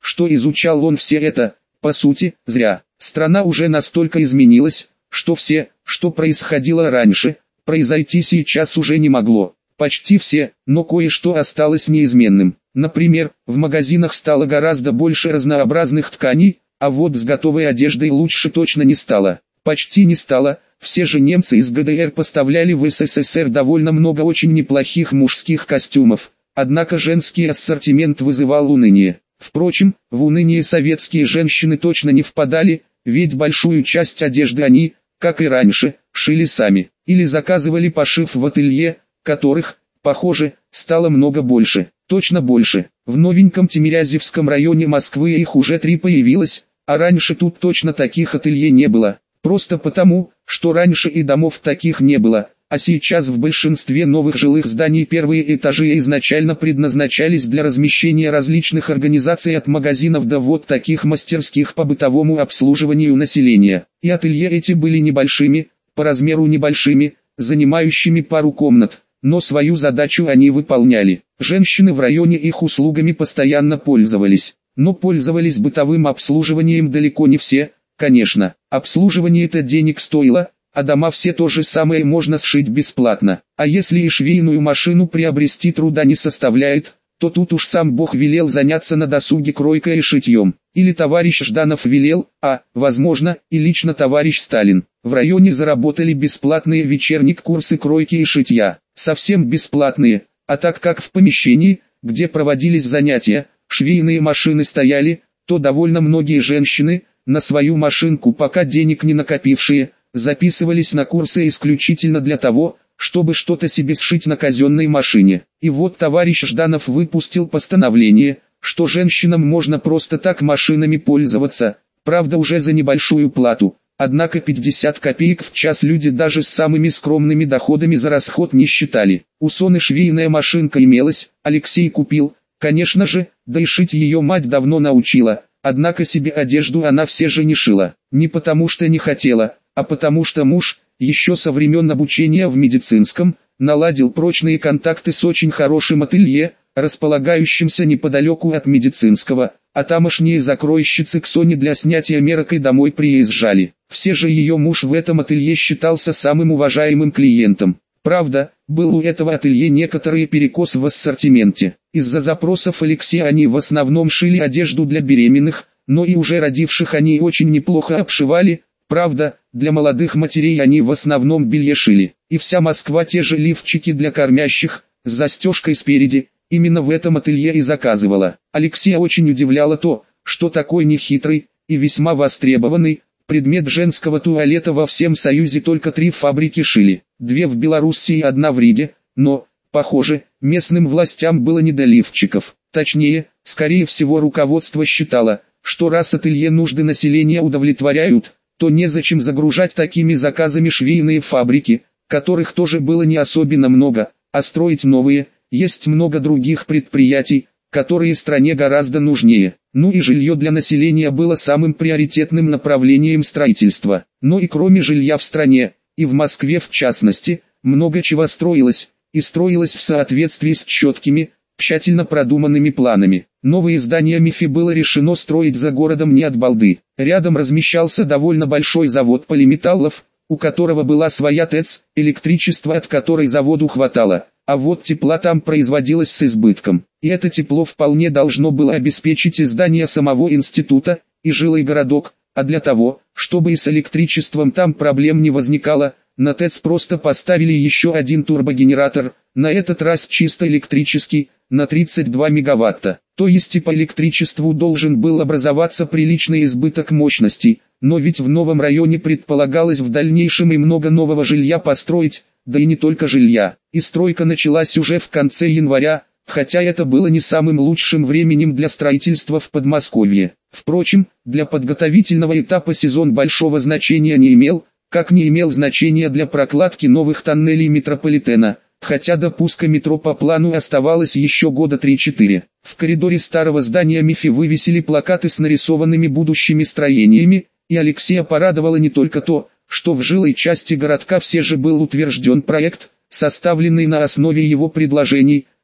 что изучал он все это, по сути, зря. Страна уже настолько изменилась, что все, что происходило раньше, произойти сейчас уже не могло. Почти все, но кое-что осталось неизменным. Например, в магазинах стало гораздо больше разнообразных тканей, а вот с готовой одеждой лучше точно не стало. Почти не стало. Все же немцы из ГДР поставляли в СССР довольно много очень неплохих мужских костюмов, однако женский ассортимент вызывал уныние. Впрочем, в уныние советские женщины точно не впадали, ведь большую часть одежды они, как и раньше, шили сами, или заказывали пошив в ателье, которых, похоже, стало много больше, точно больше. В новеньком Тимирязевском районе Москвы их уже 3 появилось, а раньше тут точно таких ателье не было. Просто потому, что раньше и домов таких не было, а сейчас в большинстве новых жилых зданий первые этажи изначально предназначались для размещения различных организаций от магазинов до вот таких мастерских по бытовому обслуживанию населения. И ателье эти были небольшими, по размеру небольшими, занимающими пару комнат, но свою задачу они выполняли. Женщины в районе их услугами постоянно пользовались, но пользовались бытовым обслуживанием далеко не все. Конечно, обслуживание-то денег стоило, а дома все то же самое можно сшить бесплатно. А если и швейную машину приобрести труда не составляет, то тут уж сам Бог велел заняться на досуге кройкой и шитьем. Или товарищ Жданов велел, возможно, и лично товарищ Сталин. В районе заработали бесплатные вечерние курсы кройки и шитья. Совсем бесплатные, а так как в помещении, где проводились занятия, швейные машины стояли, то довольно многие женщины, на свою машинку пока денег не накопившие, записывались на курсы исключительно для того, чтобы что-то себе сшить на казенной машине. И вот товарищ Жданов выпустил постановление, что женщинам можно просто так машинами пользоваться, правда уже за небольшую плату, однако 50 копеек в час люди даже с самыми скромными доходами за расход не считали. У Соны швейная машинка имелась, Алексей купил, конечно же, да и шить ее мать давно научила. Однако себе одежду она все же не шила, не потому что не хотела, а потому что муж, еще со времен обучения в медицинском, наладил прочные контакты с очень хорошим ателье, располагающимся неподалеку от медицинского, а тамошние закройщицы к Соне для снятия мерок и домой приезжали. Все же ее муж в этом ателье считался самым уважаемым клиентом. Правда, был у этого ателье некоторый перекос в ассортименте. Из-за запросов Алексея они в основном шили одежду для беременных, но и уже родивших они очень неплохо обшивали. Правда, для молодых матерей они в основном белье шили. И вся Москва те же лифчики для кормящих, с застежкой спереди, именно в этом ателье и заказывала. Алексея очень удивляло то, что такой нехитрый и весьма востребованный предмет женского туалета во всем Союзе только 3 фабрики шили. 2 в Белоруссии и 1 в Риге, но, похоже, местным властям было не до лифчиков. Точнее, скорее всего руководство считало, что раз ателье нужды населения удовлетворяют, то незачем загружать такими заказами швейные фабрики, которых тоже было не особенно много, а строить новые, есть много других предприятий, которые стране гораздо нужнее. Ну и жилье для населения было самым приоритетным направлением строительства. Но и кроме жилья в стране, и в Москве в частности, много чего строилось, и строилось в соответствии с четкими, тщательно продуманными планами. Новые здания МИФИ было решено строить за городом не от балды. Рядом размещался довольно большой завод полиметаллов, у которого была своя ТЭЦ, электричества от которой заводу хватало, а вот тепла там производилось с избытком. И это тепло вполне должно было обеспечить и здание самого института, и жилой городок, а для того, чтобы и с электричеством там проблем не возникало, на ТЭЦ просто поставили еще один турбогенератор, на этот раз чисто электрический, на 32 мегаватта. То есть и по электричеству должен был образоваться приличный избыток мощностей, но ведь в новом районе предполагалось в дальнейшем и много нового жилья построить, да и не только жилья. И стройка началась уже в конце января, хотя это было не самым лучшим временем для строительства в Подмосковье. Впрочем, для подготовительного этапа сезон большого значения не имел, как не имел значения для прокладки новых тоннелей метрополитена, хотя до пуска метро по плану оставалось еще года 3-4. В коридоре старого здания МИФИ вывесили плакаты с нарисованными будущими строениями, и Алексея порадовало не только то, что в жилой части городка все же был утвержден проект, составленный на основе его предложений,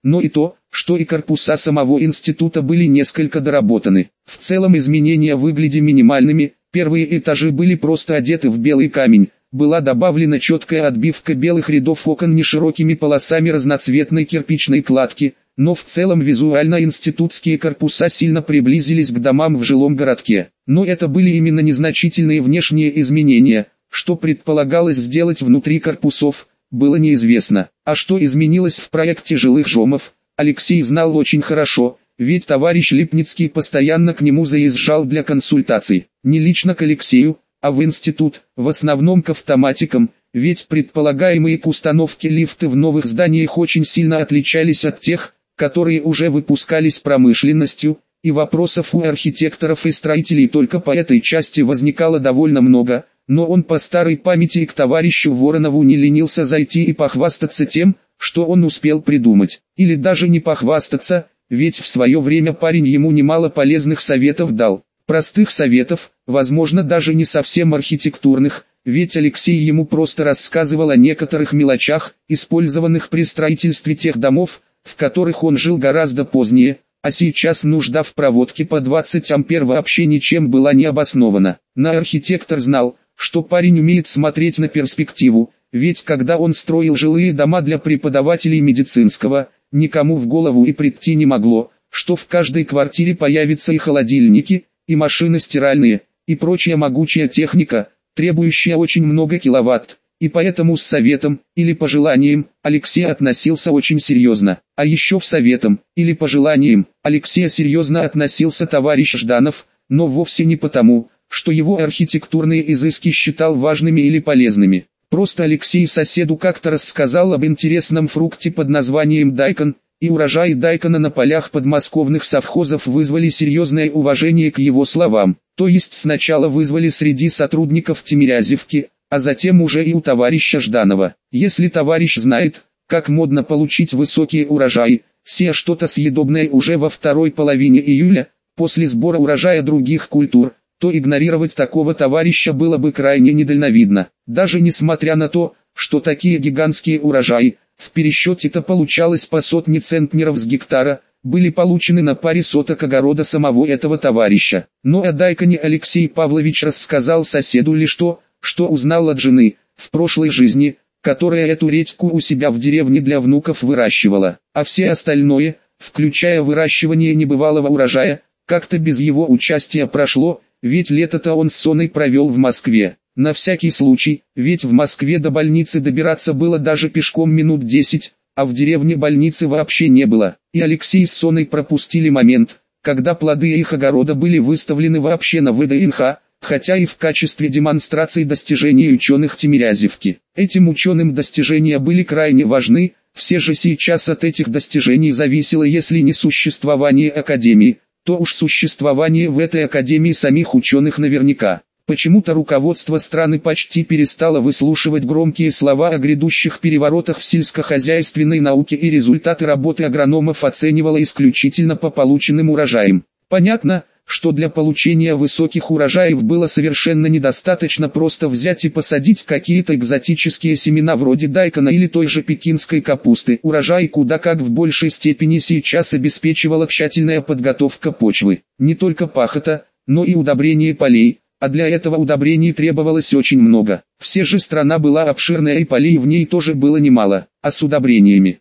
но и то, что и корпуса самого института были несколько доработаны. В целом изменения выглядели минимальными, первые этажи были просто одеты в белый камень, была добавлена четкая отбивка белых рядов окон неширокими полосами разноцветной кирпичной кладки, но в целом визуально институтские корпуса сильно приблизились к домам в жилом городке. Но это были именно незначительные внешние изменения, что предполагалось сделать внутри корпусов, было неизвестно. А что изменилось в проекте жилых домов, Алексей знал очень хорошо, ведь товарищ Липницкий постоянно к нему заезжал для консультаций. Не лично к Алексею, а в институт, в основном к автоматикам, ведь предполагаемые к установке лифты в новых зданиях очень сильно отличались от тех, которые уже выпускались промышленностью, и вопросов у архитекторов и строителей только по этой части возникало довольно много, но он по старой памяти к товарищу Воронову не ленился зайти и похвастаться тем, что он успел придумать. Или даже не похвастаться, ведь в свое время парень ему немало полезных советов дал. Простых советов, возможно даже не совсем архитектурных, ведь Алексей ему просто рассказывал о некоторых мелочах, использованных при строительстве тех домов, в которых он жил гораздо позднее, а сейчас нужда в проводке по 20 ампер вообще ничем была не обоснована. Но архитектор знал, что парень умеет смотреть на перспективу, ведь когда он строил жилые дома для преподавателей медицинского, никому в голову и прийти не могло, что в каждой квартире появятся и холодильники, и машины стиральные, и прочая могучая техника, требующая очень много киловатт, и поэтому с советом, или пожеланием, Алексей относился очень серьезно. А еще в советом, или пожеланием, Алексея серьезно относился товарищ Жданов, но вовсе не потому, что его архитектурные изыски считал важными или полезными. Просто Алексей соседу как-то рассказал об интересном фрукте под названием дайкон, и урожаи дайкона на полях подмосковных совхозов вызвали серьезное уважение к его словам. То есть сначала вызвали среди сотрудников Тимирязевки, а затем уже и у товарища Жданова. Если товарищ знает, как модно получить высокие урожаи, сея что-то съедобное уже во второй половине июля, после сбора урожая других культур, то игнорировать такого товарища было бы крайне недальновидно. Даже несмотря на то, что такие гигантские урожаи, в пересчете-то получалось по сотне центнеров с гектара, были получены на паре соток огорода самого этого товарища. Но о дайконе Алексей Павлович рассказал соседу лишь то, что узнал от жены, в прошлой жизни, которая эту редьку у себя в деревне для внуков выращивала. А все остальное, включая выращивание небывалого урожая, как-то без его участия прошло, ведь лето-то он с Соной провел в Москве. На всякий случай, ведь в Москве до больницы добираться было даже пешком минут 10, а в деревне больницы вообще не было. И Алексей с Соной пропустили момент, когда плоды их огорода были выставлены вообще на ВДНХ, хотя и в качестве демонстрации достижений ученых Тимирязевки. Этим ученым достижения были крайне важны, все же сейчас от этих достижений зависело если не существование академии, то уж существование в этой академии самих ученых наверняка. Почему-то руководство страны почти перестало выслушивать громкие слова о грядущих переворотах в сельскохозяйственной науке и результаты работы агрономов оценивало исключительно по полученным урожаям. Понятно, что для получения высоких урожаев было совершенно недостаточно просто взять и посадить какие-то экзотические семена вроде дайкона или той же пекинской капусты. Урожай куда как в большей степени сейчас обеспечивала тщательная подготовка почвы. Не только пахота, но и удобрение полей. А для этого удобрений требовалось очень много. Все же страна была обширная и полей в ней тоже было немало. А с удобрениями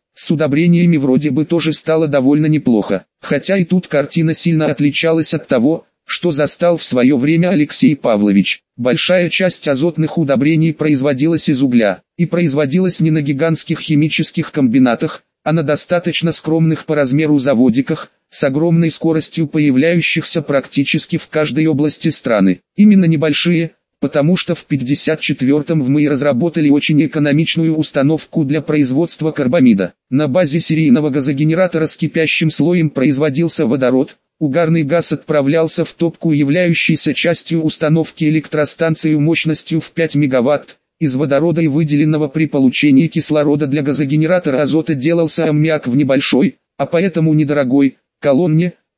вроде бы тоже стало довольно неплохо. Хотя и тут картина сильно отличалась от того, что застал в свое время Алексей Павлович. Большая часть азотных удобрений производилась из угля. И производилась не на гигантских химических комбинатах, а на достаточно скромных по размеру заводиках, с огромной скоростью появляющихся практически в каждой области страны. Именно небольшие, потому что в 1954-м в МИ разработали очень экономичную установку для производства карбамида. На базе серийного газогенератора с кипящим слоем производился водород, угарный газ отправлялся в топку, являющейся частью установки электростанции мощностью в 5 мегаватт. Из водорода и выделенного при получении кислорода для газогенератора азота делался аммиак в небольшой, а поэтому недорогой, колонне,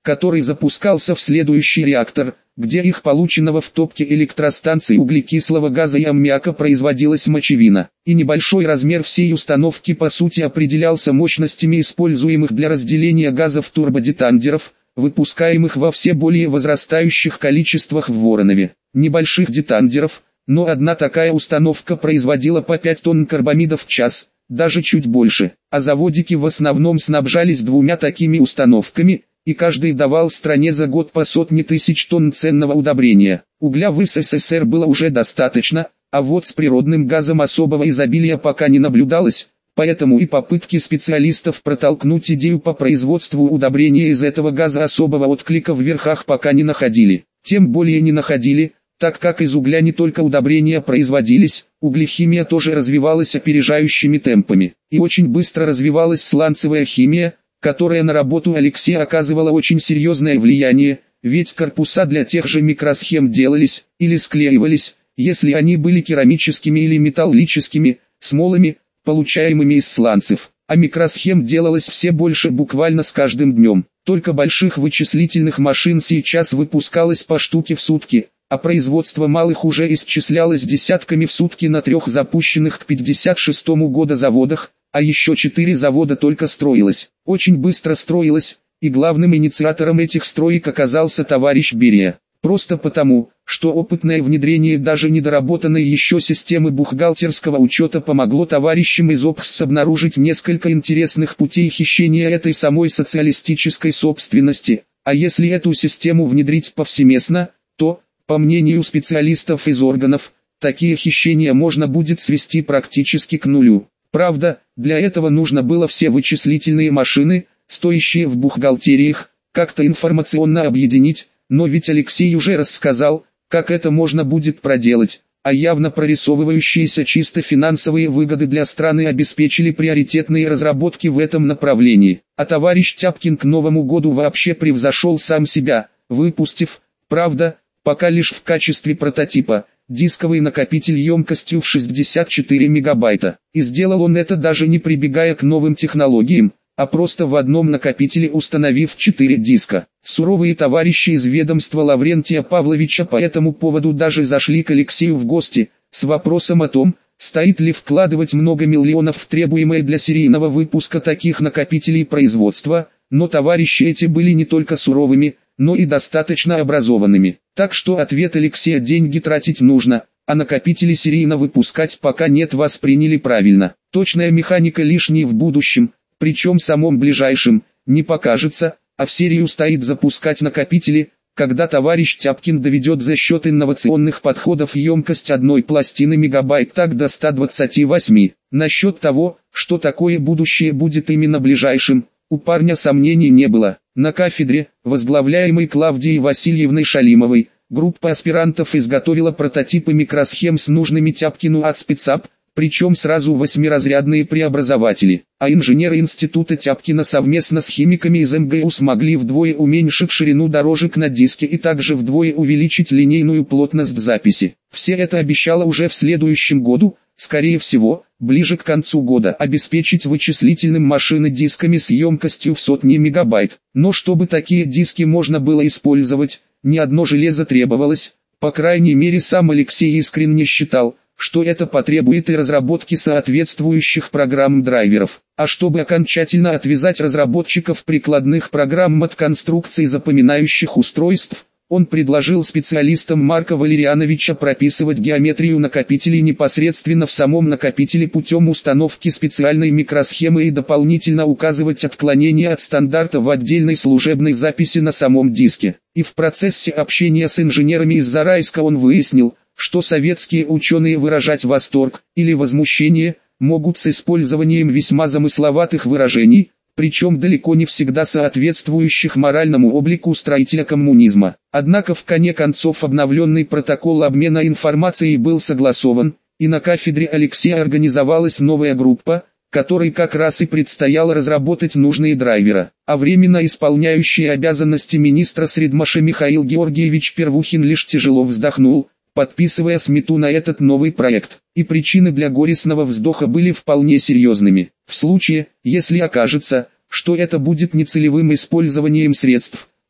который запускался в следующий реактор, где их полученного в топке электростанции углекислого газа и аммиака производилась мочевина. И небольшой размер всей установки по сути определялся мощностями используемых для разделения газов турбодетандеров, выпускаемых во все более возрастающих количествах в Воронове. Небольших детандеров, но одна такая установка производила по 5 тонн карбамидов в час, даже чуть больше. А заводики в основном снабжались двумя такими установками, и каждый давал стране за год по сотне тысяч тонн ценного удобрения. Угля в СССР было уже достаточно, а вот с природным газом особого изобилия пока не наблюдалось, поэтому и попытки специалистов протолкнуть идею по производству удобрения из этого газа особого отклика в верхах пока не находили. Тем более не находили, так как из угля не только удобрения производились, углехимия тоже развивалась опережающими темпами. И очень быстро развивалась сланцевая химия, которая на работу Алексея оказывала очень серьезное влияние, ведь корпуса для тех же микросхем делались, или склеивались, если они были керамическими или металлическими, смолами, получаемыми из сланцев. А микросхем делалось все больше буквально с каждым днем. Только больших вычислительных машин сейчас выпускалось по штуке в сутки, а производство малых уже исчислялось десятками в сутки на 3 запущенных к 1956 году заводах, а еще 4 завода только строилось. Очень быстро строилось, и главным инициатором этих строек оказался товарищ Берия. Просто потому, что опытное внедрение даже недоработанной еще системы бухгалтерского учета помогло товарищам из ОПС обнаружить несколько интересных путей хищения этой самой социалистической собственности, а если эту систему внедрить повсеместно, то, по мнению специалистов из органов, такие хищения можно будет свести практически к нулю. Правда, для этого нужно было все вычислительные машины, стоящие в бухгалтериях, как-то информационно объединить, но ведь Алексей уже рассказал, как это можно будет проделать, а явно прорисовывающиеся чисто финансовые выгоды для страны обеспечили приоритетные разработки в этом направлении. А товарищ Тяпкин к Новому году вообще превзошел сам себя, выпустив, правда, пока лишь в качестве прототипа, дисковый накопитель емкостью в 64 мегабайта. И сделал он это даже не прибегая к новым технологиям, а просто в одном накопителе установив 4 диска. Суровые товарищи из ведомства Лаврентия Павловича по этому поводу даже зашли к Алексею в гости, с вопросом о том, стоит ли вкладывать много миллионов в требуемое для серийного выпуска таких накопителей производства, но товарищи эти были не только суровыми, но и достаточно образованными. Так что ответ Алексея: деньги тратить нужно, а накопители серийно выпускать пока нет, восприняли правильно. Точная механика лишней в будущем, причем самом ближайшем, не покажется, а в серию стоит запускать накопители, когда товарищ Тяпкин доведет за счет инновационных подходов емкость одной пластины мегабайт так до 128. Насчет того, что такое будущее будет именно ближайшим, у парня сомнений не было. На кафедре, возглавляемой Клавдией Васильевной Шалимовой, группа аспирантов изготовила прототипы микросхем с нужными Тяпкину от спецап, причем сразу 8-разрядные преобразователи, а инженеры института Тяпкина совместно с химиками из МГУ смогли вдвое уменьшить ширину дорожек на диске и также вдвое увеличить линейную плотность записи. Все это обещало уже в следующем году, скорее всего, ближе к концу года, обеспечить вычислительным машины дисками с емкостью в сотни мегабайт. Но чтобы такие диски можно было использовать, не одно железо требовалось, по крайней мере сам Алексей искренне считал, что это потребует и разработки соответствующих программ-драйверов. А чтобы окончательно отвязать разработчиков прикладных программ от конструкций запоминающих устройств, он предложил специалистам Марка Валерьяновича прописывать геометрию накопителей непосредственно в самом накопителе путем установки специальной микросхемы и дополнительно указывать отклонения от стандарта в отдельной служебной записи на самом диске. И в процессе общения с инженерами из Зарайска он выяснил, что советские ученые выражать восторг или возмущение могут с использованием весьма замысловатых выражений, причем далеко не всегда соответствующих моральному облику строителя коммунизма. Однако в конце концов обновленный протокол обмена информацией был согласован, и на кафедре Алексея организовалась новая группа, которой как раз и предстояло разработать нужные драйвера. А временно исполняющий обязанности министра Средмаша Михаил Георгиевич Первухин лишь тяжело вздохнул, подписывая смету на этот новый проект. И причины для горестного вздоха были вполне серьезными. В случае, если окажется, что это будет нецелевым использованием средств,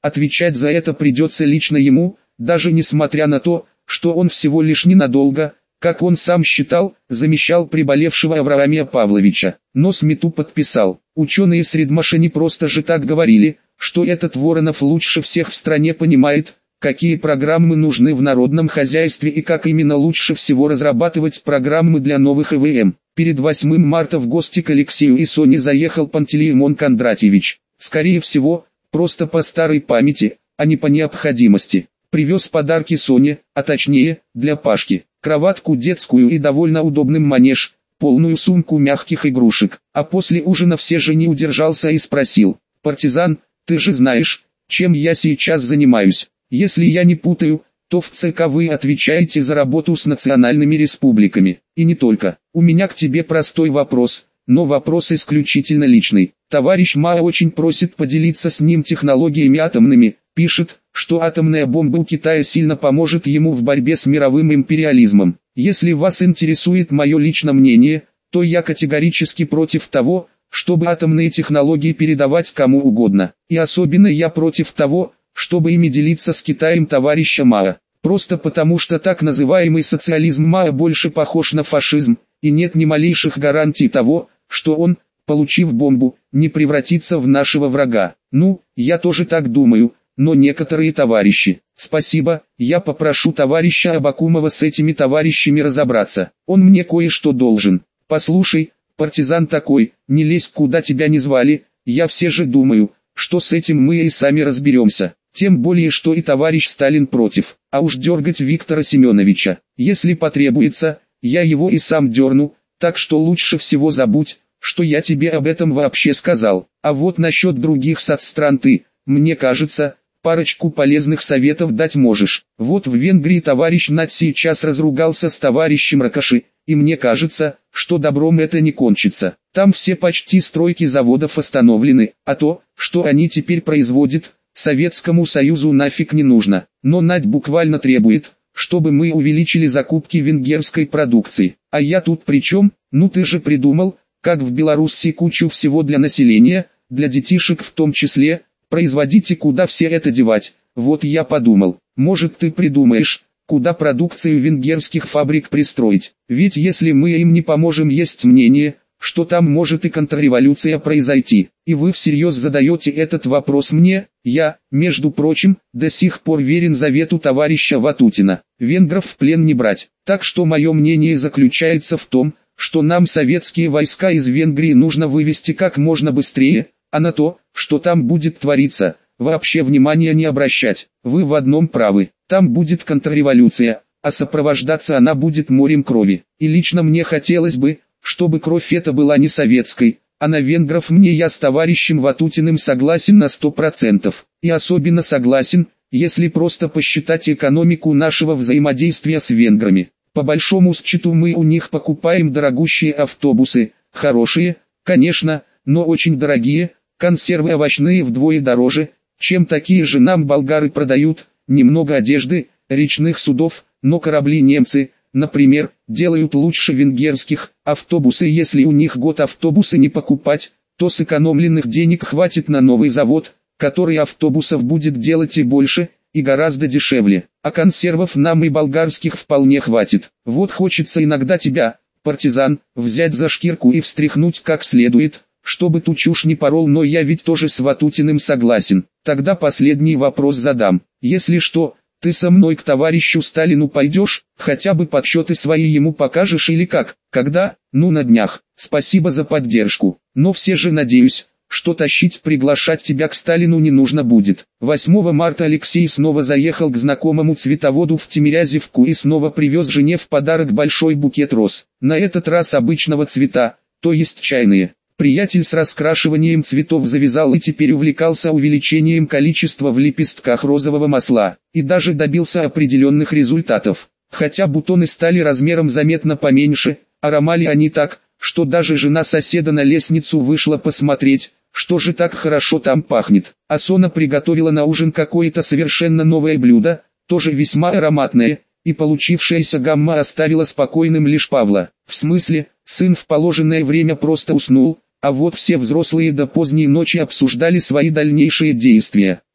отвечать за это придется лично ему, даже несмотря на то, что он всего лишь ненадолго, как он сам считал, замещал приболевшего Авраамия Павловича. Но СМИТу подписал. Ученые Средмаша не просто же так говорили, что этот Воронов лучше всех в стране понимает, какие программы нужны в народном хозяйстве и как именно лучше всего разрабатывать программы для новых ЭВМ. Перед 8 марта в гости к Алексею и Соне заехал Пантелеимон Кондратьевич. Скорее всего, просто по старой памяти, а не по необходимости. Привез подарки Соне, а точнее, для Пашки. Кроватку детскую и довольно удобный манеж, полную сумку мягких игрушек. А после ужина все же не удержался и спросил: «Партизан, ты же знаешь, чем я сейчас занимаюсь? Если я не путаю, то в ЦК вы отвечаете за работу с национальными республиками. И не только. У меня к тебе простой вопрос, но вопрос исключительно личный. Товарищ Мао очень просит поделиться с ним технологиями атомными, пишет, что атомная бомба у Китая сильно поможет ему в борьбе с мировым империализмом. Если вас интересует мое личное мнение, то я категорически против того, чтобы атомные технологии передавать кому угодно. И особенно я против того, чтобы ими делиться с Китаем товарища Мао. Просто потому что так называемый социализм Мао больше похож на фашизм, и нет ни малейших гарантий того, что он, получив бомбу, не превратится в нашего врага. Ну, я тоже так думаю, но некоторые товарищи. Спасибо, я попрошу товарища Абакумова с этими товарищами разобраться. Он мне кое-что должен. Послушай, партизан такой, не лезь куда тебя не звали, я все же думаю, что с этим мы и сами разберемся. Тем более, что и товарищ Сталин против. А уж дергать Виктора Семеновича, если потребуется, я его и сам дерну, так что лучше всего забудь, что я тебе об этом вообще сказал. А вот насчет других соцстран ты, мне кажется, парочку полезных советов дать можешь. Вот в Венгрии товарищ Нат сейчас разругался с товарищем Ракоши, и мне кажется, что добром это не кончится. Там все почти стройки заводов остановлены, а то, что они теперь производят, Советскому Союзу нафиг не нужно. Но Надь буквально требует, чтобы мы увеличили закупки венгерской продукции. А я тут при чем? Ну ты же придумал, как в Беларуси кучу всего для населения, для детишек в том числе, производить и куда все это девать. Вот я подумал, может ты придумаешь, куда продукцию венгерских фабрик пристроить. Ведь если мы им не поможем, есть мнение, что там может и контрреволюция произойти. И вы всерьез задаете этот вопрос мне? Я, между прочим, до сих пор верен завету товарища Ватутина. Венгров в плен не брать. Так что мое мнение заключается в том, что нам советские войска из Венгрии нужно вывести как можно быстрее, а на то, что там будет твориться, вообще внимания не обращать. Вы в одном правы. Там будет контрреволюция, а сопровождаться она будет морем крови. И лично мне хотелось бы, чтобы кровь эта была не советской, а на венгров. Мне я с товарищем Ватутиным согласен на 100%. И особенно согласен, если просто посчитать экономику нашего взаимодействия с венграми. По большому счету мы у них покупаем дорогущие автобусы, хорошие, конечно, но очень дорогие, консервы овощные вдвое дороже, чем такие же нам болгары продают, немного одежды, речных судов, но корабли немцы, например, делают лучше венгерских. Автобусы, если у них год автобусы не покупать, то сэкономленных денег хватит на новый завод, который автобусов будет делать и больше, и гораздо дешевле. А консервов нам и болгарских вполне хватит. Вот хочется иногда тебя, партизан, взять за шкирку и встряхнуть как следует, чтобы ту чушь не порол, но я ведь тоже с Ватутиным согласен. Тогда последний вопрос задам. Если что, ты со мной к товарищу Сталину пойдешь, хотя бы подсчеты свои ему покажешь или как? Когда? Ну на днях. Спасибо за поддержку. Но все же надеюсь, что приглашать тебя к Сталину не нужно будет. 8 марта Алексей снова заехал к знакомому цветоводу в Тимирязевку и снова привез жене в подарок большой букет роз. На этот раз обычного цвета, то есть чайные. Приятель с раскрашиванием цветов завязал и теперь увлекался увеличением количества в лепестках розового масла, и даже добился определенных результатов. Хотя бутоны стали размером заметно поменьше, аромали они так, что даже жена соседа на лестницу вышла посмотреть, что же так хорошо там пахнет. А Сона приготовила на ужин какое-то совершенно новое блюдо, тоже весьма ароматное, и получившаяся гамма оставила спокойным лишь Павла. В смысле, сын в положенное время просто уснул, а вот все взрослые до поздней ночи обсуждали свои дальнейшие действия.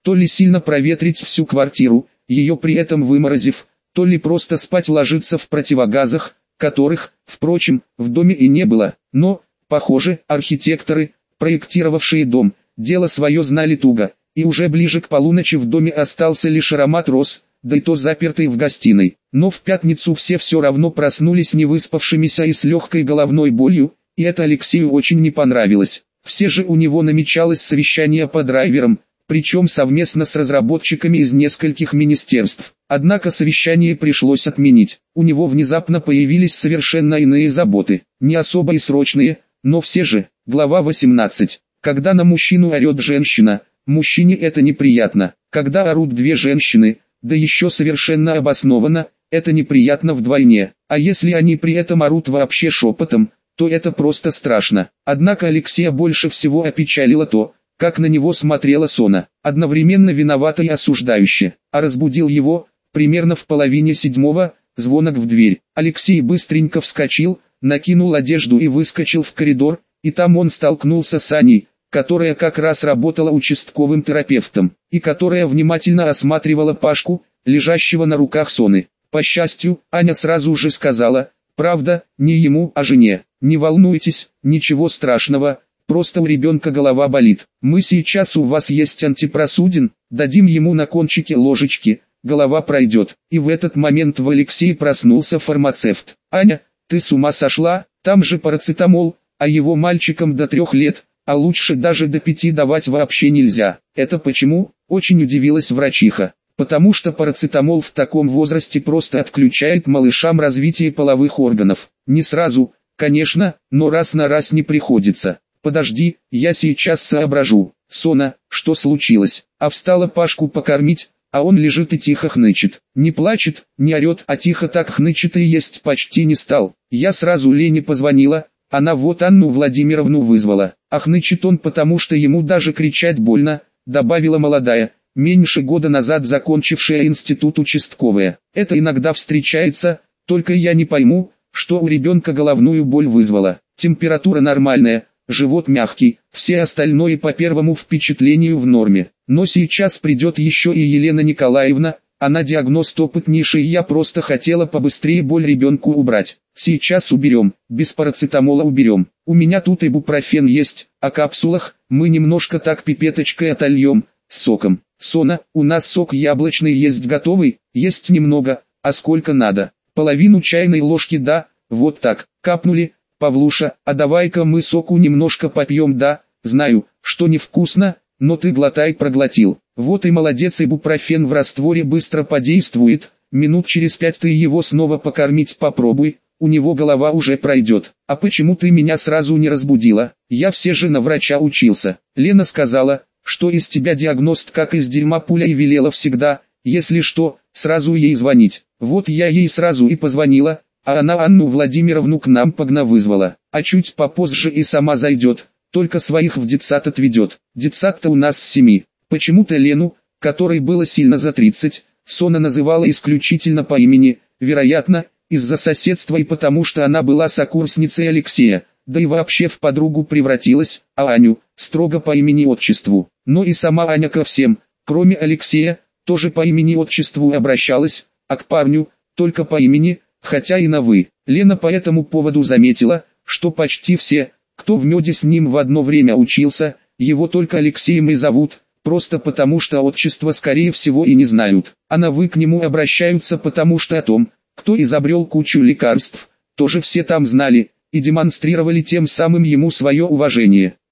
то ли сильно проветрить всю квартиру, ее при этом выморозив, то ли просто спать ложиться в противогазах, которых, впрочем, в доме и не было. Но, похоже, архитекторы, проектировавшие дом, дело свое знали туго, и уже ближе к полуночи в доме остался лишь аромат роз, да и то запертый в гостиной. Но в пятницу все равно проснулись невыспавшимися и с легкой головной болью, и это Алексею очень не понравилось. Все же у него намечалось совещание по драйверам, причем совместно с разработчиками из нескольких министерств. Однако совещание пришлось отменить. У него внезапно появились совершенно иные заботы, не особо и срочные, но все же. Глава 18. Когда на мужчину орет женщина, мужчине это неприятно. Когда орут две женщины, да еще совершенно обоснованно, это неприятно вдвойне. А если они при этом орут вообще шепотом, то это просто страшно. Однако Алексея больше всего опечалило то, как на него смотрела Сона, одновременно виновата и осуждающе. А разбудил его, примерно в половине седьмого, звонок в дверь. Алексей быстренько вскочил, накинул одежду и выскочил в коридор, и там он столкнулся с Аней, которая как раз работала участковым терапевтом, и которая внимательно осматривала Пашку, лежащего на руках Соны. По счастью, Аня сразу же сказала: «Правда, не ему, а жене. Не волнуйтесь, ничего страшного, просто у ребенка голова болит. Мы сейчас у вас есть антипросудин, дадим ему на кончике ложечки, голова пройдет». И в этот момент в Алексее проснулся фармацевт. «Аня, ты с ума сошла? Там же парацетамол, а его мальчикам до 3 лет, а лучше даже до 5 давать вообще нельзя». «Это почему?» – очень удивилась врачиха. «Потому что парацетамол в таком возрасте просто отключает малышам развитие половых органов. Не сразу, конечно, но раз на раз не приходится. Подожди, я сейчас соображу». «Сона, что случилось?» А встала Пашку покормить, а он лежит и тихо хнычет. Не плачет, не орет, а тихо так хнычет и есть почти не стал. Я сразу Лене позвонила, она вот Анну Владимировну вызвала. А хнычет он потому, что ему даже кричать больно, добавила молодая, меньше года назад закончившая институт участковая. Это иногда встречается, только я не пойму, что у ребенка головную боль вызвала. Температура нормальная, живот мягкий, все остальное по первому впечатлению в норме. Но сейчас придет еще и Елена Николаевна, она диагност опытнейший, я просто хотела побыстрее боль ребенку убрать. Сейчас уберем, без парацетамола уберем. У меня тут ибупрофен есть, о капсулах мы немножко так пипеточкой отольем, с соком. Сона, у нас сок яблочный есть готовый? Есть немного, а сколько надо? Половину чайной ложки, да, вот так, капнули. Павлуша, а давай-ка мы соку немножко попьем, да, знаю, что невкусно, но ты глотай, проглотил. Вот и молодец, ибупрофен в растворе быстро подействует, минут через 5 ты его снова покормить попробуй, у него голова уже пройдет. А почему ты меня сразу не разбудила? Я все же на врача учился. Лена сказала, что из тебя диагност как из дерьма пуля, и велела всегда, если что, сразу ей звонить. Вот я ей сразу и позвонила, а она Анну Владимировну к нам вызвала. А чуть попозже и сама зайдет, только своих в детсад отведет. Детсад-то у нас с 7. Почему-то Лену, которой было сильно за 30, Сона называла исключительно по имени, вероятно, из-за соседства и потому что она была сокурсницей Алексея, да и вообще в подругу превратилась, а Аню, строго по имени-отчеству. Но и сама Аня ко всем, кроме Алексея, тоже по имени-отчеству обращалась, а к парню, только по имени, хотя и на «вы». Лена по этому поводу заметила, что почти все, кто в меде с ним в одно время учился, его только Алексеем и зовут, просто потому что отчество скорее всего и не знают. А на «вы» к нему обращаются потому что о том, кто изобрел кучу лекарств, тоже все там знали, и демонстрировали тем самым ему свое уважение.